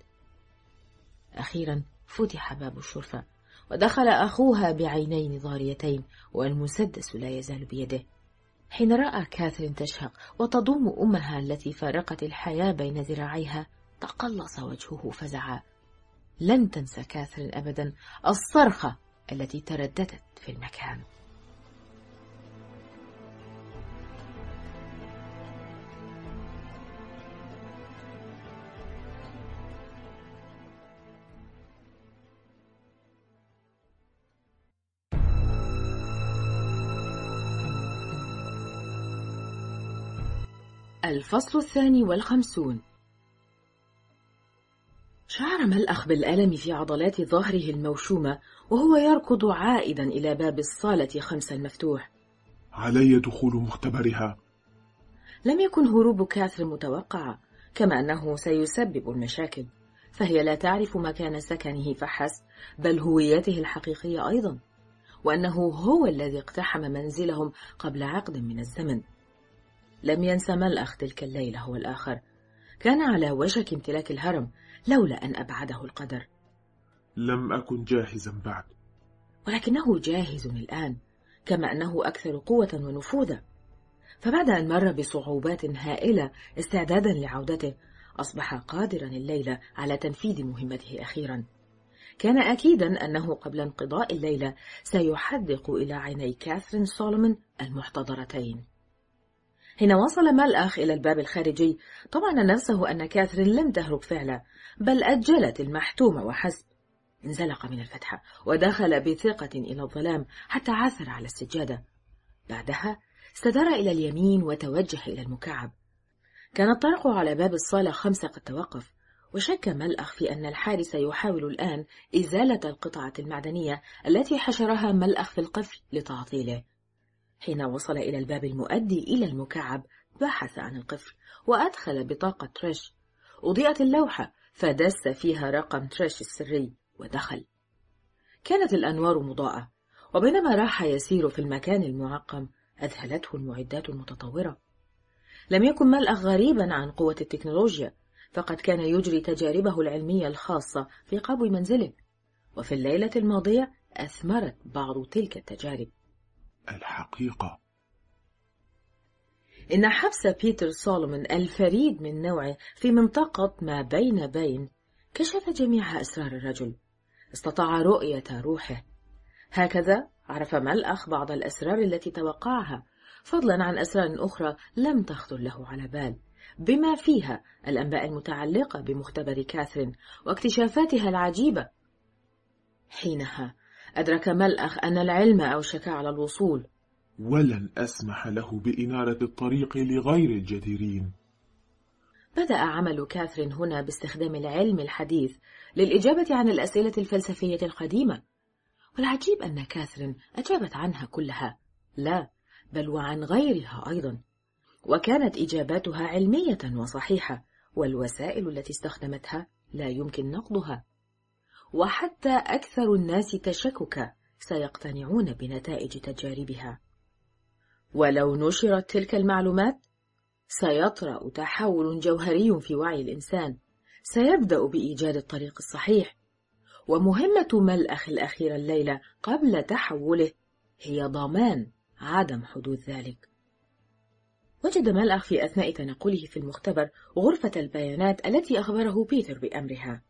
أخيرا فتح باب الشرفة ودخل أخوها بعينين ضاريتين والمسدس لا يزال بيده. حين رأى كاثرين تشهق وتضم أمها التي فارقت الحياة بين ذراعيها تقلص وجهه فزعا. لن تنسى كاثرين أبدا الصرخة التي ترددت في المكان. الفصل 52. شعر ملأخ بالألم في عضلات ظهره الموشومة وهو يركض عائدا إلى باب الصالة 5 المفتوح. علي دخول مختبرها. لم يكن هروب كاثرين متوقعا، كما أنه سيسبب المشاكل، فهي لا تعرف مكان سكنه فحسب، بل هويته الحقيقية أيضا، وأنه هو الذي اقتحم منزلهم قبل عقد من الزمن. لم ينسى ملأخ تلك الليلة هو الآخر، كان على وشك امتلاك الهرم لولا أن أبعده القدر. لم أكن جاهزا بعد، ولكنه جاهز الآن، كما أنه أكثر قوة ونفوذا. فبعد أن مر بصعوبات هائلة استعدادا لعودته، أصبح قادرا الليلة على تنفيذ مهمته أخيرا. كان أكيدا أنه قبل انقضاء الليلة سيحدق إلى عيني كاثرين سولومون المحتضرتين. حين وصل ملأخ إلى الباب الخارجي، طمأن نفسه أن كاثرين لم تهرب فعلا، بل أجلت المحتومة وحسب. انزلق من الفتحة ودخل بثقة إلى الظلام حتى عثر على السجادة. بعدها استدار إلى اليمين وتوجه إلى المكعب. كان الطرق على باب الصالة 5 قد توقف، وشك ملأخ في أن الحارس يحاول الآن إزالة القطعة المعدنية التي حشرها ملأخ في القفل لتعطيله. حين وصل إلى الباب المؤدي إلى المكعب، بحث عن القفل وأدخل بطاقة تريش. أضيئت اللوحة فدس فيها رقم تريش السري ودخل. كانت الأنوار مضاءة، وبينما راح يسير في المكان المعقم أذهلته المعدات المتطورة. لم يكن ملأخ غريبا عن قوة التكنولوجيا، فقد كان يجري تجاربه العلمية الخاصة في قبو منزله، وفي الليلة الماضية أثمرت بعض تلك التجارب. الحقيقة إن حبس بيتر سولومون الفريد من نوعه في منطقة ما بين كشف جميع أسرار الرجل، استطاع رؤية روحه. هكذا عرف ملأخ بعض الأسرار التي توقعها، فضلا عن أسرار أخرى لم تخطر له على بال، بما فيها الأنباء المتعلقة بمختبر كاثرين واكتشافاتها العجيبة. حينها أدرك ملأخ أن العلم أوشك على الوصول، ولن أسمح له بإنارة الطريق لغير الجديرين. بدأ عمل كاثرين هنا باستخدام العلم الحديث للإجابة عن الأسئلة الفلسفية القديمة، والعجيب أن كاثرين أجابت عنها كلها، لا بل وعن غيرها أيضا، وكانت إجاباتها علمية وصحيحة، والوسائل التي استخدمتها لا يمكن نقضها. وحتى أكثر الناس تشككا سيقتنعون بنتائج تجاربها. ولو نشرت تلك المعلومات سيطرأ تحول جوهري في وعي الإنسان، سيبدأ بإيجاد الطريق الصحيح. ومهمة ملأخ الأخيرة الليلة قبل تحوله هي ضمان عدم حدوث ذلك. وجد ملأخ في أثناء تنقله في المختبر غرفة البيانات التي أخبره بيتر بأمرها.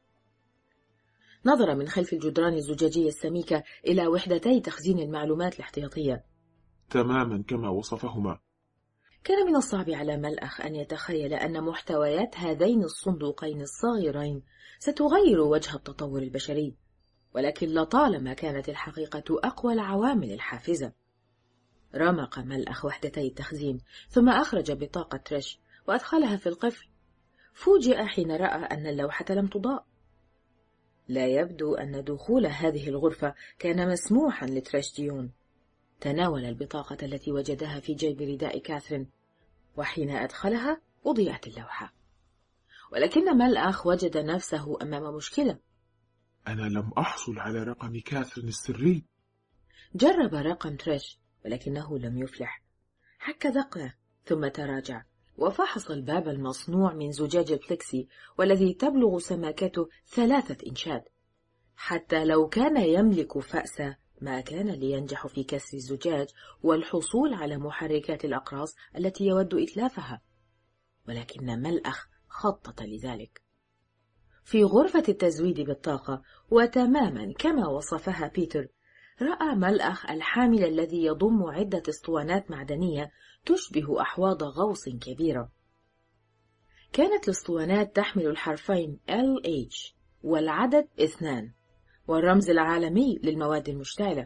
نظر من خلف الجدران الزجاجية السميكة إلى وحدتي تخزين المعلومات الاحتياطية، تماما كما وصفهما. كان من الصعب على ملأخ أن يتخيل أن محتويات هذين الصندوقين الصغيرين ستغير وجه التطور البشري، ولكن لطالما كانت الحقيقة أقوى العوامل الحافزة. رمق ملأخ وحدتي التخزين، ثم أخرج بطاقة تريش وأدخلها في القفل. فوجئ حين رأى أن اللوحة لم تضاء. لا يبدو أن دخول هذه الغرفة كان مسموحا لتريش ديون. تناول البطاقة التي وجدها في جيب رداء كاثرين، وحين أدخلها أضيئت اللوحة. ولكن ملأخ وجد نفسه أمام مشكلة. أنا لم أحصل على رقم كاثرين السري. جرب رقم تريش ولكنه لم يفلح. حك ذقنه ثم تراجع وفحص الباب المصنوع من زجاج البلكسي والذي تبلغ سماكته 3 إنشات. حتى لو كان يملك فأسا ما كان لينجح في كسر الزجاج والحصول على محركات الأقراص التي يود إتلافها، ولكن ملأخ خطط لذلك. في غرفة التزويد بالطاقة وتماما كما وصفها بيتر، رأى ملأخ الحامل الذي يضم عدة اسطوانات معدنية تشبه أحواض غوص كبيرة. كانت الاسطوانات تحمل الحرفين LH والعدد 2 والرمز العالمي للمواد المشتعلة،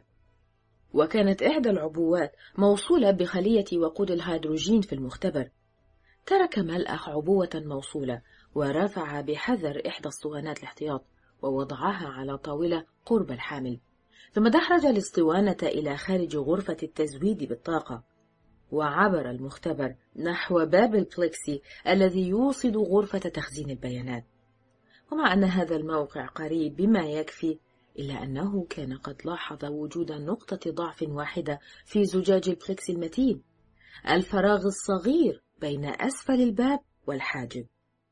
وكانت إحدى العبوات موصولة بخلية وقود الهيدروجين في المختبر. ترك ملأخ عبوة موصولة ورفع بحذر إحدى اسطوانات الاحتياط ووضعها على طاولة قرب الحامل، ثم دحرج الاسطوانة إلى خارج غرفة التزويد بالطاقة، وعبر المختبر نحو باب البلكسي الذي يوصد غرفة تخزين البيانات. ومع أن هذا الموقع قريب بما يكفي، إلا أنه كان قد لاحظ وجود نقطة ضعف واحدة في زجاج البلكسي المتين، الفراغ الصغير بين أسفل الباب والحاجب.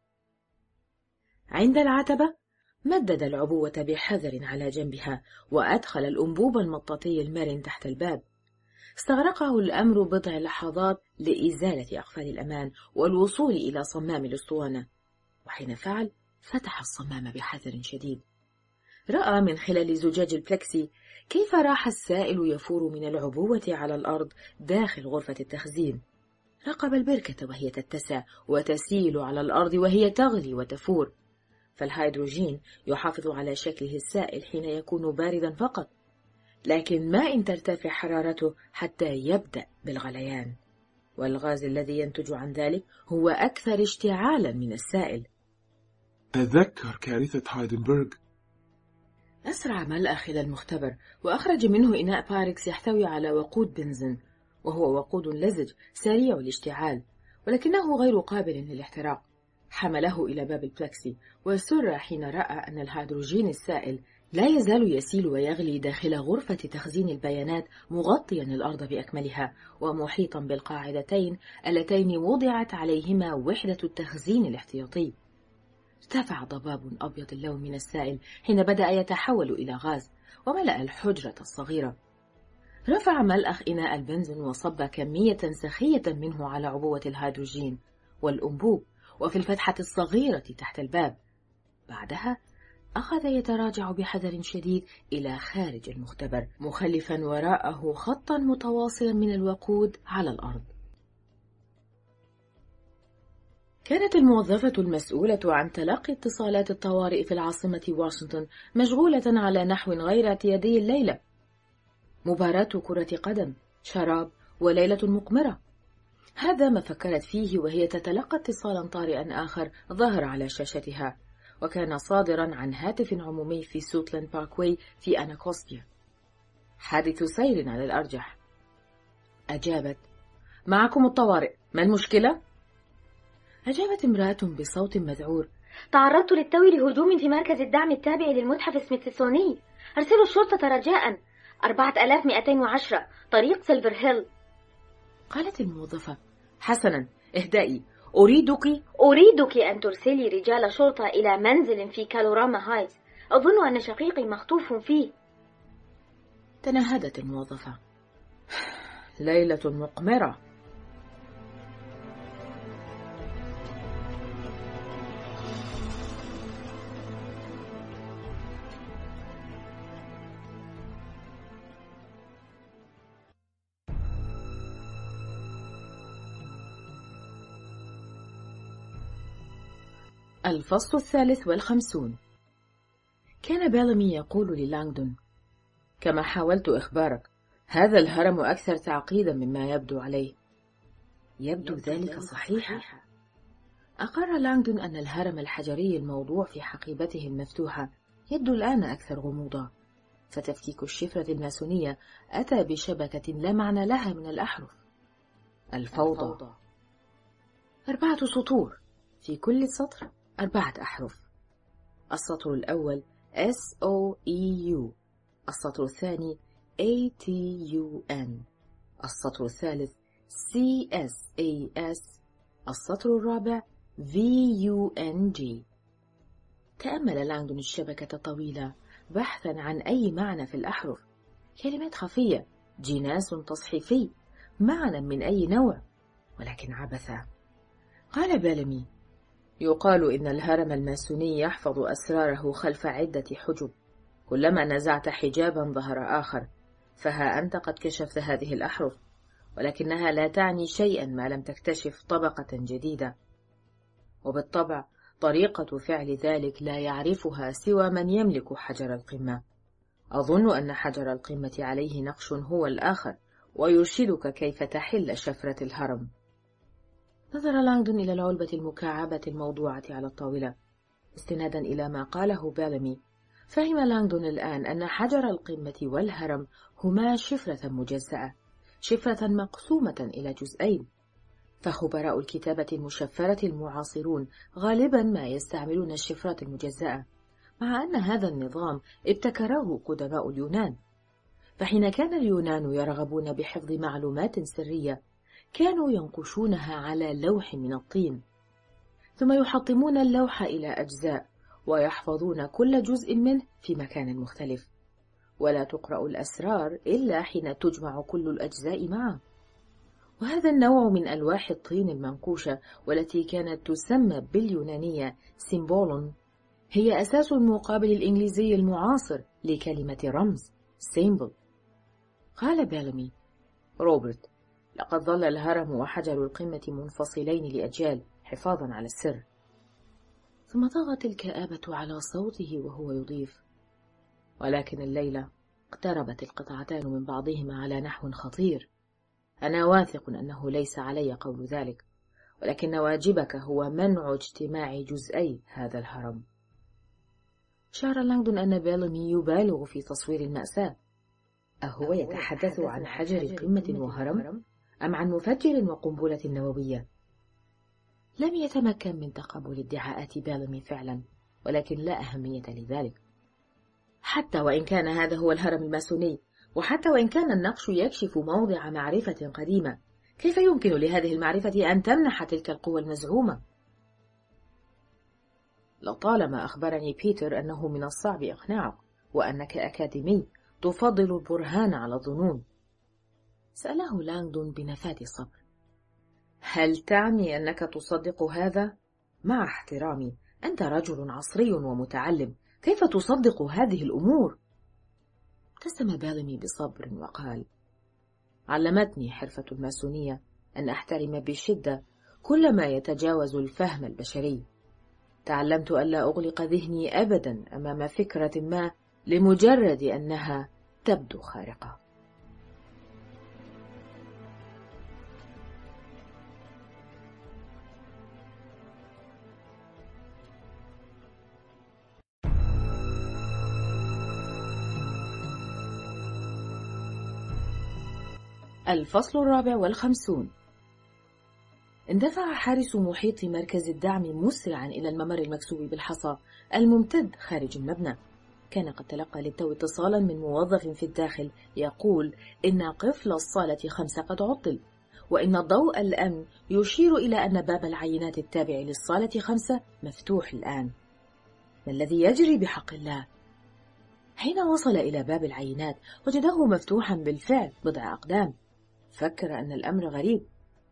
عند العتبة مدد العبوة بحذر على جنبها وأدخل الأنبوب المطاطي المرن تحت الباب. استغرقه الأمر بضع لحظات لإزالة أقفال الأمان والوصول إلى صمام الأسطوانة، وحين فعل فتح الصمام بحذر شديد. رأى من خلال زجاج البلكسي كيف راح السائل يفور من العبوة على الأرض داخل غرفة التخزين. راقب البركة وهي تتسع وتسيل على الأرض وهي تغلي وتفور، فالهيدروجين يحافظ على شكله السائل حين يكون باردا فقط، لكن ما إن ترتفع حرارته حتى يبدأ بالغليان، والغاز الذي ينتج عن ذلك هو أكثر اشتعالا من السائل. تذكر كارثة هايدنبرغ. أسرع ملأخ إلى المختبر وأخرج منه إناء باركس يحتوي على وقود بنزين، وهو وقود لزج سريع الاشتعال ولكنه غير قابل للاحتراق. حمله إلى باب البلكسي وسر حين رأى أن الهيدروجين السائل لا يزال يسيل ويغلي داخل غرفة تخزين البيانات، مغطيا الأرض بأكملها ومحيطا بالقاعدتين اللتين وضعت عليهما وحدة التخزين الاحتياطي. ارتفع ضباب أبيض اللون من السائل حين بدأ يتحول إلى غاز وملأ الحجرة الصغيرة. رفع ملأخ إناء البنزين وصب كمية سخية منه على عبوة الهيدروجين والأنبوب وفي الفتحة الصغيرة تحت الباب. بعدها أخذ يتراجع بحذر شديد إلى خارج المختبر، مخلفا وراءه خطا متواصلا من الوقود على الأرض. كانت الموظفة المسؤولة عن تلقي اتصالات الطوارئ في العاصمة واشنطن مشغولة على نحو غير اعتيادي الليلة. مباراة كرة قدم، شراب، وليلة مقمرة. هذا ما فكرت فيه وهي تتلقى اتصالا طارئا آخر ظهر على شاشتها، وكان صادرا عن هاتف عمومي في سوتلاند باركوي في أناكوستيا. حادث سير على الأرجح. أجابت: معكم الطوارئ، ما المشكلة؟ أجابت امرأة بصوت مذعور: تعرضت للتو لهجوم في مركز الدعم التابع للمتحف السميثسوني، أرسلوا الشرطة رجاء، 4210 طريق سيلفر هيل. قالت الموظفة: حسنا، اهدئي، أريدك أن ترسلي رجال شرطة إلى منزل في كالوراما هايتس، أظن أن شقيقي مخطوف فيه. تنهدت الموظفة. ليلة مقمرة. الفصل 53. كان بيلامي يقول للانغدون: كما حاولت إخبارك، هذا الهرم أكثر تعقيدا مما يبدو عليه. يبدو ذلك صحيحا. أقر لانغدون أن الهرم الحجري الموضوع في حقيبته المفتوحة يبدو الآن أكثر غموضا، فتفكيك الشفرة الماسونية أتى بشبكة لا معنى لها من الأحرف. الفوضى. 4 سطور، في كل سطر 4 أحرف. السطر الأول SOEU، السطر الثاني ATUN، السطر الثالث CSAS، السطر الرابع VUNG. تأمل لانغدون الشبكة الطويلة بحثا عن أي معنى في الأحرف، كلمات خفية، جناس تصحيفي، معنى من أي نوع، ولكن عبثا. قال بيلامي: يقال إن الهرم الماسوني يحفظ أسراره خلف عدة حجب، كلما نزعت حجابا ظهر آخر، فها أنت قد كشفت هذه الأحرف، ولكنها لا تعني شيئا ما لم تكتشف طبقة جديدة، وبالطبع طريقة فعل ذلك لا يعرفها سوى من يملك حجر القمة. أظن أن حجر القمة عليه نقش هو الآخر، ويرشدك كيف تحل شفرة الهرم. نظر لانغدون إلى العلبة المكعبة الموضوعة على الطاولة. استنادا إلى ما قاله بيلامي، فهم لانغدون الآن أن حجر القمة والهرم هما شفرة مجزأة، شفرة مقسومة إلى جزئين. فخبراء الكتابة المشفرة المعاصرون غالبا ما يستعملون الشفرات المجزأة، مع أن هذا النظام ابتكره قدماء اليونان. فحين كان اليونان يرغبون بحفظ معلومات سرية، كانوا ينقشونها على لوح من الطين، ثم يحطمون اللوح إلى أجزاء ويحفظون كل جزء منه في مكان مختلف، ولا تقرأ الأسرار إلا حين تجمع كل الأجزاء معا. وهذا النوع من ألواح الطين المنقوشة، والتي كانت تسمى باليونانية سيمبولون، هي أساس المقابل الإنجليزي المعاصر لكلمة رمز symbol. قال بيلامي: روبرت، لقد ظل الهرم وحجر القمة منفصلين لأجيال حفاظا على السر. ثم طغت الكآبة على صوته وهو يضيف: ولكن الليلة اقتربت القطعتان من بعضهما على نحو خطير. أنا واثق أنه ليس علي قول ذلك، ولكن واجبك هو منع اجتماع جزئي هذا الهرم. شعر لانغدون أن بيلامي يبالغ في تصوير المأساة. أهو يتحدث عن حجر قمة وهرم، أم عن مفجر وقنبلة نووية؟ لم يتمكن من تقبل ادعاءات بيلامي فعلا، ولكن لا أهمية لذلك. حتى وإن كان هذا هو الهرم الماسوني، وحتى وإن كان النقش يكشف موضع معرفة قديمة، كيف يمكن لهذه المعرفة أن تمنح تلك القوة المزعومة؟ لطالما أخبرني بيتر أنه من الصعب إقناعك، وأنك أكاديمي تفضل البرهان على الظنون. سأله لانغدون بنفاذ الصبر: هل تعني أنك تصدق هذا؟ مع احترامي، أنت رجل عصري ومتعلم، كيف تصدق هذه الأمور؟ ابتسم بيلامي بصبر وقال: علمتني حرفة الماسونية أن أحترم بشدة كل ما يتجاوز الفهم البشري. تعلمت ألا أغلق ذهني أبدا أمام فكرة ما لمجرد أنها تبدو خارقة. الفصل 54. اندفع حارس محيط مركز الدعم مسرعا إلى الممر المكسو بالحصى الممتد خارج المبنى. كان قد تلقى للتو اتصالا من موظف في الداخل يقول إن قفل الصالة 5 قد عطل، وإن ضوء الأمن يشير إلى أن باب العينات التابع للصالة 5 مفتوح الآن. ما الذي يجري بحق الله؟ حين وصل إلى باب العينات وجده مفتوحا بالفعل بضع أقدام. فكر أن الأمر غريب،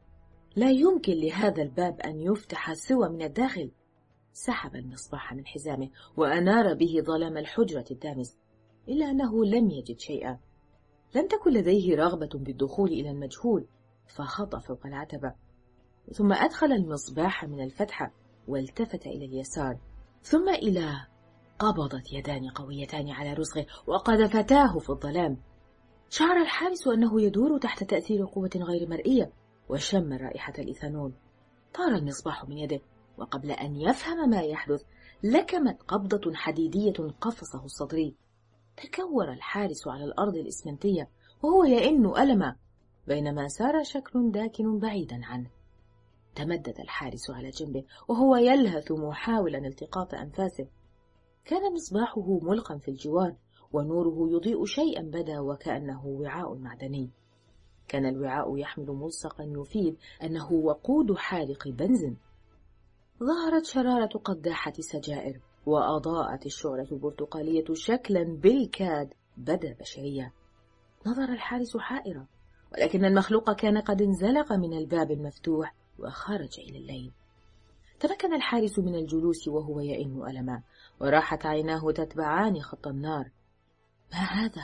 لا يمكن لهذا الباب أن يفتح سوى من الداخل. سحب المصباح من حزامه وأنار به ظلام الحجرة الدامس، إلا أنه لم يجد شيئا. لم تكن لديه رغبة بالدخول إلى المجهول، فخطى فوق العتبة، ثم أدخل المصباح من الفتحة والتفت إلى اليسار، ثم إلى قبضت يدان قويتان على رزقه وقذفتاه في الظلام. شعر الحارس أنه يدور تحت تأثير قوة غير مرئية، وشم رائحة الإيثانول. طار المصباح من يده، وقبل أن يفهم ما يحدث لكمت قبضة حديدية قفصه الصدري. تكور الحارس على الأرض الإسمنتية وهو يئن ألما، بينما سار شكل داكن بعيدا عنه. تمدد الحارس على جنبه وهو يلهث محاولا التقاط أنفاسه. كان مصباحه ملقا في الجوار، ونوره يضيء شيئا بدا وكأنه وعاء معدني. كان الوعاء يحمل ملصقا يفيد أنه وقود حارق بنزين. ظهرت شرارة قداحة سجائر، وأضاءت الشعلة البرتقالية شكلا بالكاد بدا بشرية. نظر الحارس حائرا، ولكن المخلوق كان قد انزلق من الباب المفتوح وخرج إلى الليل. تمكن الحارس من الجلوس وهو يئن ألما، وراحت عيناه تتبعان خط النار. ما هذا؟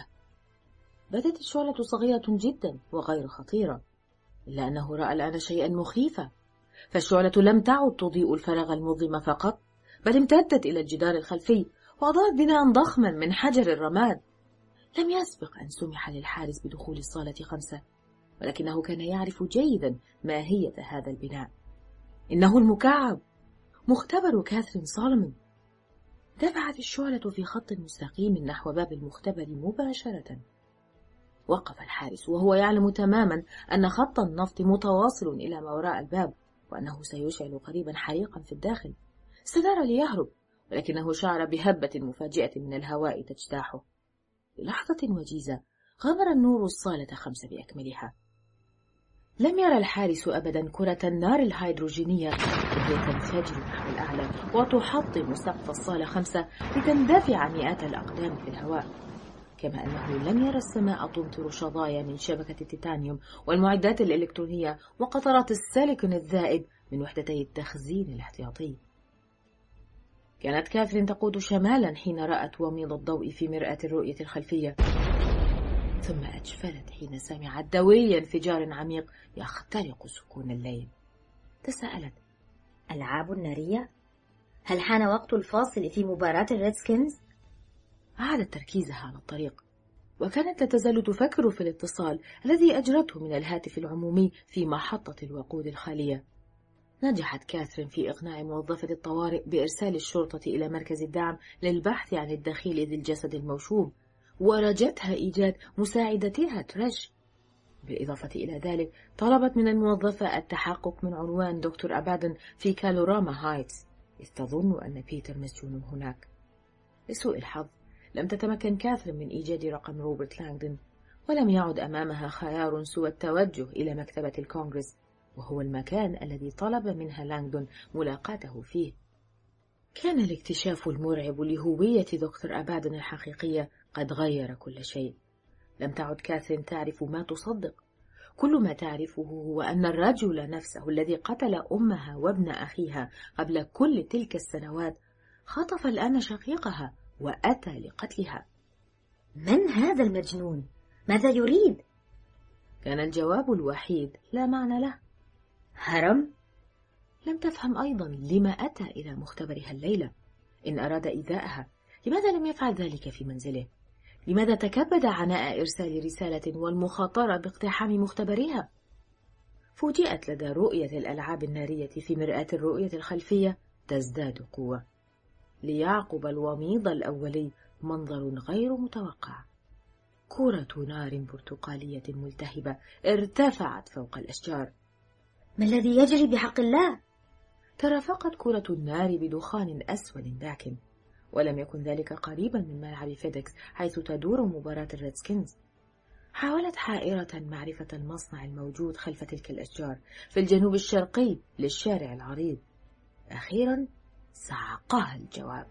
بدت الشعلة صغيرة جدا وغير خطيرة، إلا أنه رأى الآن شيئا مخيفا، فالشعلة لم تعد تضيء الفراغ المظلم فقط، بل امتدت إلى الجدار الخلفي وأضاءت بناء ضخما من حجر الرماد. لم يسبق أن سمح للحارس بدخول الصالة 5، ولكنه كان يعرف جيدا ماهية هذا البناء. إنه المكعب، مختبر كاثرين سولومون. دفعت الشعلة في خط مستقيم نحو باب المختبر مباشرة. وقف الحارس وهو يعلم تماما أن خط النفط متواصل إلى ما وراء الباب، وأنه سيشعل قريبا حريقا في الداخل. استدار ليهرب، ولكنه شعر بهبة مفاجئة من الهواء تجتاحه. للحظة وجيزة غمر النور الصالة 5 بأكملها. لم يرى الحارس أبدا كرة النار الهيدروجينية وهي تنفجر نحو الأعلى وتحطم سقف الصالة 5 لتندفع مئات الأقدام في الهواء، كما أنه لم يرى السماء تمطر شظايا من شبكة التيتانيوم والمعدات الإلكترونية وقطرات السيليكون الذائب من وحدتي التخزين الاحتياطي. كانت كاثرين تقود شمالا حين رأت وميض الضوء في مرآة الرؤية الخلفية، ثم أجفلت حين سمعت دوي انفجار عميق يخترق سكون الليل. تساءلت: ألعاب نارية؟ هل حان وقت الفاصل في مباراة الريدسكنز؟ عادت تركيزها على الطريق، وكانت لا تزال تفكر في الاتصال الذي أجرته من الهاتف العمومي في محطة الوقود الخالية. نجحت كاثرين في إقناع موظفة الطوارئ بإرسال الشرطة إلى مركز الدعم للبحث عن الدخيل ذي الجسد الموشوم، ورجتها إيجاد مساعدتها تريش. بالإضافة إلى ذلك طلبت من الموظفة التحقق من عنوان دكتور أبادن في كالوراما هايتس، إذ تظن أن بيتر مسجون هناك. لسوء الحظ لم تتمكن كاثرين من إيجاد رقم روبرت لانغدون، ولم يعد أمامها خيار سوى التوجه إلى مكتبة الكونغرس، وهو المكان الذي طلب منها لانغدون ملاقاته فيه. كان الاكتشاف المرعب لهوية دكتور أبادن الحقيقية قد غير كل شيء. لم تعد كاثرين تعرف ما تصدق. كل ما تعرفه هو أن الرجل نفسه الذي قتل أمها وابن أخيها قبل كل تلك السنوات خطف الآن شقيقها وأتى لقتلها. من هذا المجنون؟ ماذا يريد؟ كان الجواب الوحيد لا معنى له. هرم؟ لم تفهم أيضا لما أتى إلى مختبرها الليلة. إن أراد إيذائها لماذا لم يفعل ذلك في منزله؟ لماذا تكبد عناء إرسال رسالة والمخاطرة باقتحام مختبرها؟ فوجئت لدى رؤية الألعاب النارية في مرآة الرؤية الخلفية تزداد قوة. ليعقب الوميض الأولي منظر غير متوقع. كرة نار برتقالية ملتهبة ارتفعت فوق الأشجار. ما الذي يجري بحق الله؟ ترافقت كرة النار بدخان أسود داكن، ولم يكن ذلك قريبا من ملعب فيديكس حيث تدور مباراة الريدسكنز. حاولت حائرة معرفة المصنع الموجود خلف تلك الأشجار في الجنوب الشرقي للشارع العريض. أخيرا صعقها الجواب.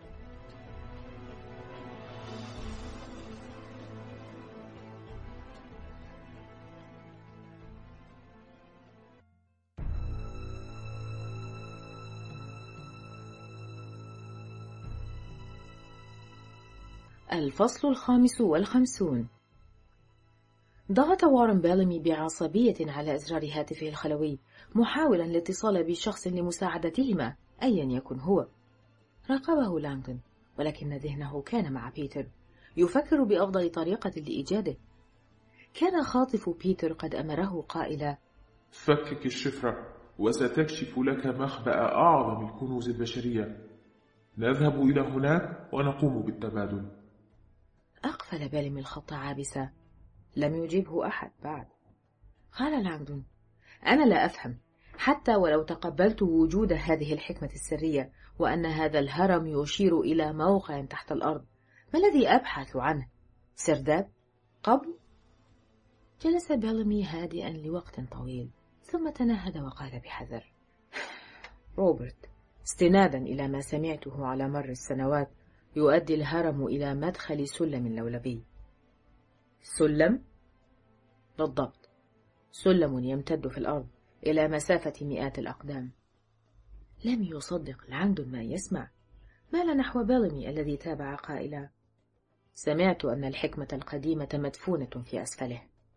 الفصل 55. ضغط وارن بيلمي بعصبية على إزرار هاتفه الخلوي محاولا الاتصال بشخص لمساعدتهما أيا يكن هو. راقبه لانغدون، ولكن ذهنه كان مع بيتر يفكر بأفضل طريقة لإيجاده. كان خاطف بيتر قد أمره قائلا: فكك الشفرة وستكشف لك مخبأ أعظم الكنوز البشرية. نذهب إلى هناك ونقوم بالتبادل. أقفل بيلمي الخط عابسا. لم يجيبه أحد بعد. قال لانغدون: أنا لا أفهم، حتى ولو تقبلت وجود هذه الحكمة السرية وأن هذا الهرم يشير إلى موقع تحت الأرض، ما الذي أبحث عنه؟ سرداب؟ قبر؟ جلس بيلمي هادئا لوقت طويل، ثم تنهد وقال بحذر: روبرت، استنادا إلى ما سمعته على مر السنوات، يؤدي الهرم إلى مدخل سلم لولبي. سلم؟ بالضبط، سلم يمتد في الأرض إلى مسافة مئات الأقدام. لم يصدق لانغدون ما يسمع. مال نحو بيلمي الذي تابع قائلا: سمعت أن الحكمة القديمة مدفونة في أسفله.